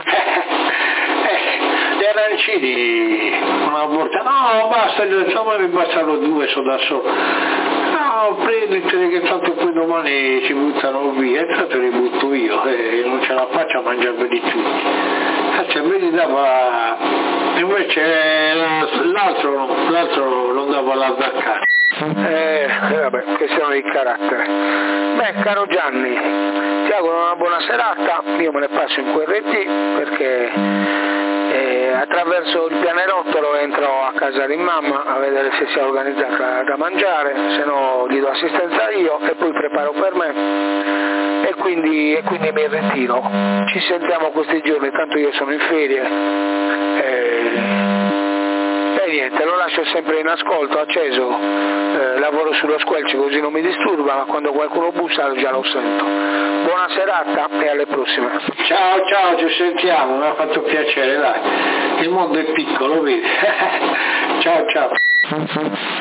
Speaker 2: Gli arancini, una volta, no basta, insomma mi bastano 2, sono da solo. No, prenditeli che tanto poi domani ci buttano via, e tanto li butto io e non ce la faccio a mangiarveli tutti. Cioè me li dava, invece l'altro non dava la zaccata.
Speaker 1: Vabbè, questione di carattere. Beh, caro Gianni, ti auguro una buona serata, io me ne passo in QRT perché attraverso il pianerottolo entro a casa di mamma a vedere se si è organizzata da mangiare, se no gli do assistenza io e poi preparo per me e quindi mi ritiro. Ci sentiamo questi giorni, tanto io sono in ferie e niente, lo lascio sempre in ascolto, acceso, lavoro sullo squelch così non mi disturba, ma quando qualcuno bussa già lo sento. Buona serata e alle prossime.
Speaker 2: Ciao, ci sentiamo, mi ha fatto piacere, dai, il mondo è piccolo, vedi. Ciao.